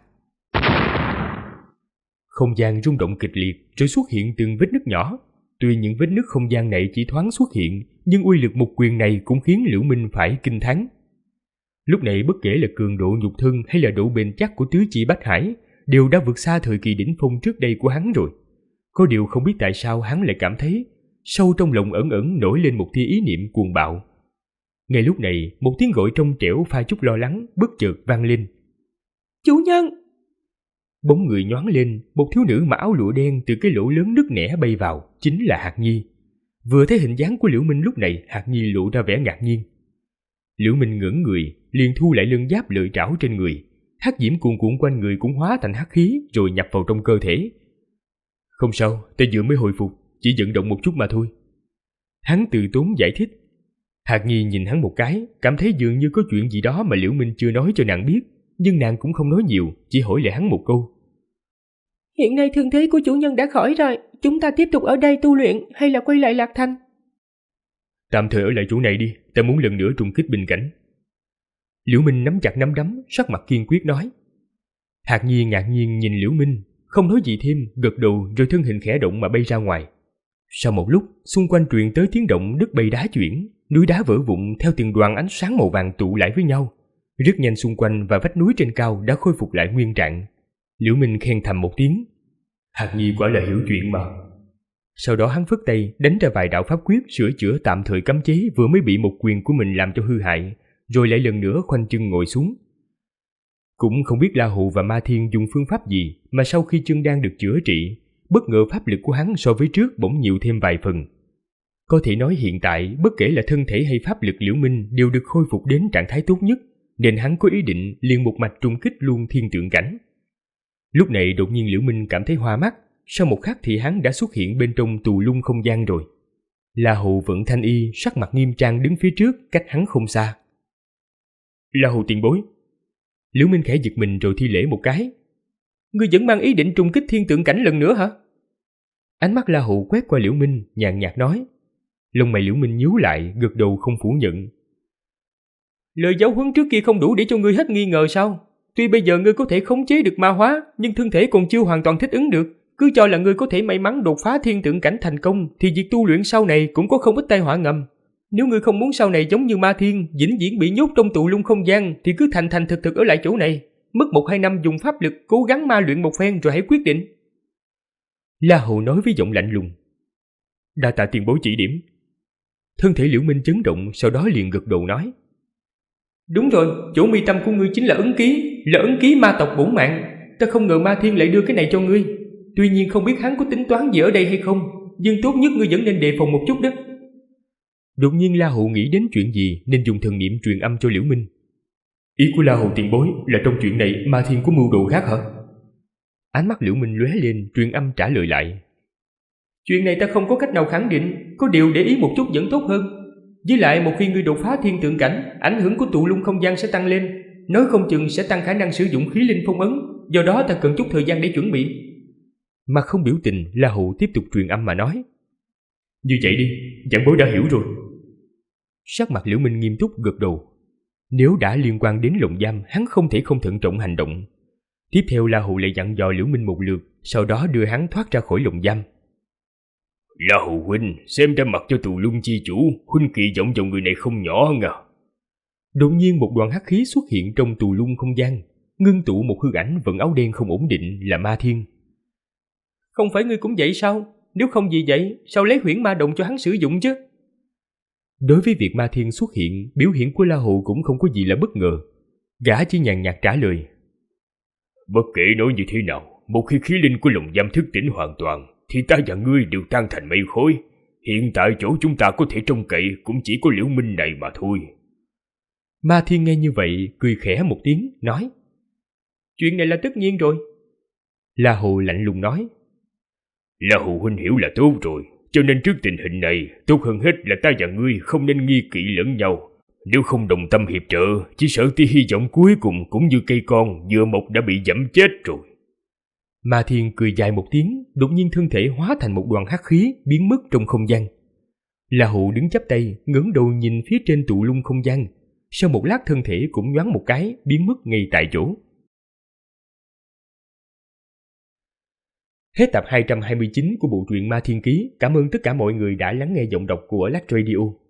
Không gian rung động kịch liệt rồi xuất hiện từng vết nứt nhỏ. Tuy những vết nứt không gian này chỉ thoáng xuất hiện, nhưng uy lực một quyền này cũng khiến Liễu Minh phải kinh thán. Lúc này bất kể là cường độ nhục thân hay là độ bền chắc của tứ chi bách hải đều đã vượt xa thời kỳ đỉnh phong trước đây của hắn rồi. Có điều không biết tại sao hắn lại cảm thấy sâu trong lòng ẩn ẩn nổi lên một tia ý niệm cuồng bạo. Ngay lúc này, một tiếng gọi trong trẻo pha chút lo lắng bất chợt vang lên. Chủ nhân! Bóng người nhoáng lên, một thiếu nữ mặc áo lụa đen từ cái lỗ lớn nứt nẻ bay vào, chính là Hạc Nhi. Vừa thấy hình dáng của Liễu Minh lúc này, Hạc Nhi lộ ra vẻ ngạc nhiên. Liễu Minh ngẩng người, liền thu lại lưng giáp lợi trảo trên người, hắc diễm cuồn cuộn quanh người cũng hóa thành hắc khí rồi nhập vào trong cơ thể. Không sao, ta vừa mới hồi phục, chỉ vận động một chút mà thôi. Hắn từ tốn giải thích. Hạc Nhi nhìn hắn một cái, cảm thấy dường như có chuyện gì đó mà Liễu Minh chưa nói cho nàng biết, nhưng nàng cũng không nói nhiều, chỉ hỏi lại hắn một câu. Hiện nay thương thế của chủ nhân đã khỏi rồi, chúng ta tiếp tục ở đây tu luyện hay là quay lại Lạc Thành? Tạm thời ở lại chỗ này đi, ta muốn lần nữa trùng kích bình cảnh. Liễu Minh nắm chặt nắm đấm, sắc mặt kiên quyết nói. Hạc Nhi ngạc nhiên nhìn Liễu Minh, không nói gì thêm, gật đầu rồi thân hình khẽ động mà bay ra ngoài. Sau một lúc, xung quanh truyền tới tiếng động đất bay đá chuyển, núi đá vỡ vụn theo từng đoàn ánh sáng màu vàng tụ lại với nhau. Rất nhanh xung quanh và vách núi trên cao đã khôi phục lại nguyên trạng. Liễu Minh khen thầm một tiếng. Hạc Nhi quả là hiểu chuyện mà. Sau đó hắn phất tay đánh ra vài đạo pháp quyết sửa chữa tạm thời cấm chế vừa mới bị một quyền của mình làm cho hư hại, rồi lại lần nữa khoanh chân ngồi xuống. Cũng không biết La Hù và Ma Thiên dùng phương pháp gì mà sau khi chân đan được chữa trị, bất ngờ pháp lực của hắn so với trước bỗng nhiều thêm vài phần. Có thể nói hiện tại bất kể là thân thể hay pháp lực Liễu Minh đều được khôi phục đến trạng thái tốt nhất, nên hắn có ý định liền một mạch trùng kích luôn thiên tượng cảnh. Lúc này đột nhiên Liễu Minh cảm thấy hoa mắt, sau một khắc thì hắn đã xuất hiện bên trong tù lung không gian rồi. La Hù vận thanh y sắc mặt nghiêm trang đứng phía trước cách hắn không xa. La Hù tiền bối. Liễu Minh khẽ giật mình rồi thi lễ một cái. Ngươi vẫn mang ý định trùng kích thiên tượng cảnh lần nữa hả? Ánh mắt La Hù quét qua Liễu Minh, nhàn nhạt nói. Lông mày Liễu Minh nhíu lại, gật đầu không phủ nhận. Lời giáo huấn trước kia không đủ để cho ngươi hết nghi ngờ sao? Tuy bây giờ ngươi có thể khống chế được ma hóa, nhưng thân thể còn chưa hoàn toàn thích ứng được. Cứ cho là ngươi có thể may mắn đột phá thiên tượng cảnh thành công, thì việc tu luyện sau này cũng có không ít tai họa ngầm. Nếu ngươi không muốn sau này giống như Ma Thiên, vĩnh viễn bị nhốt trong tù lung không gian, thì cứ thành thực ở lại chỗ này. Mất 1-2 năm dùng pháp lực cố gắng ma luyện một phen rồi hãy quyết định. La Hù nói với giọng lạnh lùng. Đa tạ tiền bối chỉ điểm. Thân thể Liễu Minh chấn động, sau đó liền gật đầu nói. Đúng rồi, chỗ mi tâm của ngươi chính là ấn ký ma tộc bổn mạng. Ta không ngờ Ma Thiên lại đưa cái này cho ngươi. Tuy nhiên không biết hắn có tính toán gì ở đây hay không. nhưng tốt nhất ngươi vẫn nên đề phòng một chút đó. Đột nhiên La Hầu nghĩ đến chuyện gì nên dùng thần niệm truyền âm cho Liễu Minh. Ý của La Hầu tiền bối là trong chuyện này Ma Thiên có mưu đồ khác hả? Ánh mắt Liễu Minh lóe lên, truyền âm trả lời lại. Chuyện này ta không có cách nào khẳng định, có điều để ý một chút vẫn tốt hơn. Với lại một khi ngươi đột phá thiên tượng cảnh, ảnh hưởng của tụ lung không gian sẽ tăng lên, nói không chừng sẽ tăng khả năng sử dụng khí linh phong ấn, do đó ta cần chút thời gian để chuẩn bị. Mà không biểu tình, La Hầu tiếp tục truyền âm mà nói. Như vậy đi, giảng bối đã hiểu rồi. Sắc mặt Liễu Minh nghiêm túc gật đầu. Nếu đã liên quan đến lồng giam, hắn không thể không thận trọng hành động. Tiếp theo La Hầu lại dặn dò Liễu Minh một lượt, sau đó đưa hắn thoát ra khỏi lồng giam. La Hầu huynh, xem ra mặt cho tù lung chi chủ, huynh kỳ vọng vào người này không nhỏ hơn à. Đột nhiên một đoàn hắc khí xuất hiện trong tù lung không gian, ngưng tụ một hư ảnh vận áo đen không ổn định là Ma Thiên. Không phải ngươi cũng vậy sao? Nếu không vì vậy, sao lấy huyễn ma động cho hắn sử dụng chứ? Đối với việc Ma Thiên xuất hiện, biểu hiện của La Hầu cũng không có gì là bất ngờ. Gã chỉ nhàn nhạt trả lời. Bất kể nói như thế nào, một khi khí linh của lồng giam thức tỉnh hoàn toàn, thì ta và ngươi đều tan thành mây khói. Hiện tại chỗ chúng ta có thể trông cậy cũng chỉ có Liễu Minh này mà thôi. Ma Thiên nghe như vậy, cười khẽ một tiếng, nói. Chuyện này là tất nhiên rồi. La Hầu lạnh lùng nói. La Hầu huynh hiểu là tốt rồi, cho nên trước tình hình này, tốt hơn hết là ta và ngươi không nên nghi kỵ lẫn nhau. Nếu không đồng tâm hiệp trợ, chỉ sợ tia hy vọng cuối cùng cũng như cây con vừa mọc đã bị giẫm chết rồi. Ma Thiên cười dài một tiếng, đột nhiên thân thể hóa thành một đoàn hắc khí biến mất trong không gian. La Hầu đứng chắp tay, ngẩng đầu nhìn phía trên tụ lung không gian. Sau một lát thân thể cũng nhoáng một cái, biến mất ngay tại chỗ. Hết tập 229 của bộ truyện Ma Thiên Ký. Cảm ơn tất cả mọi người đã lắng nghe giọng đọc của Lắc Radio.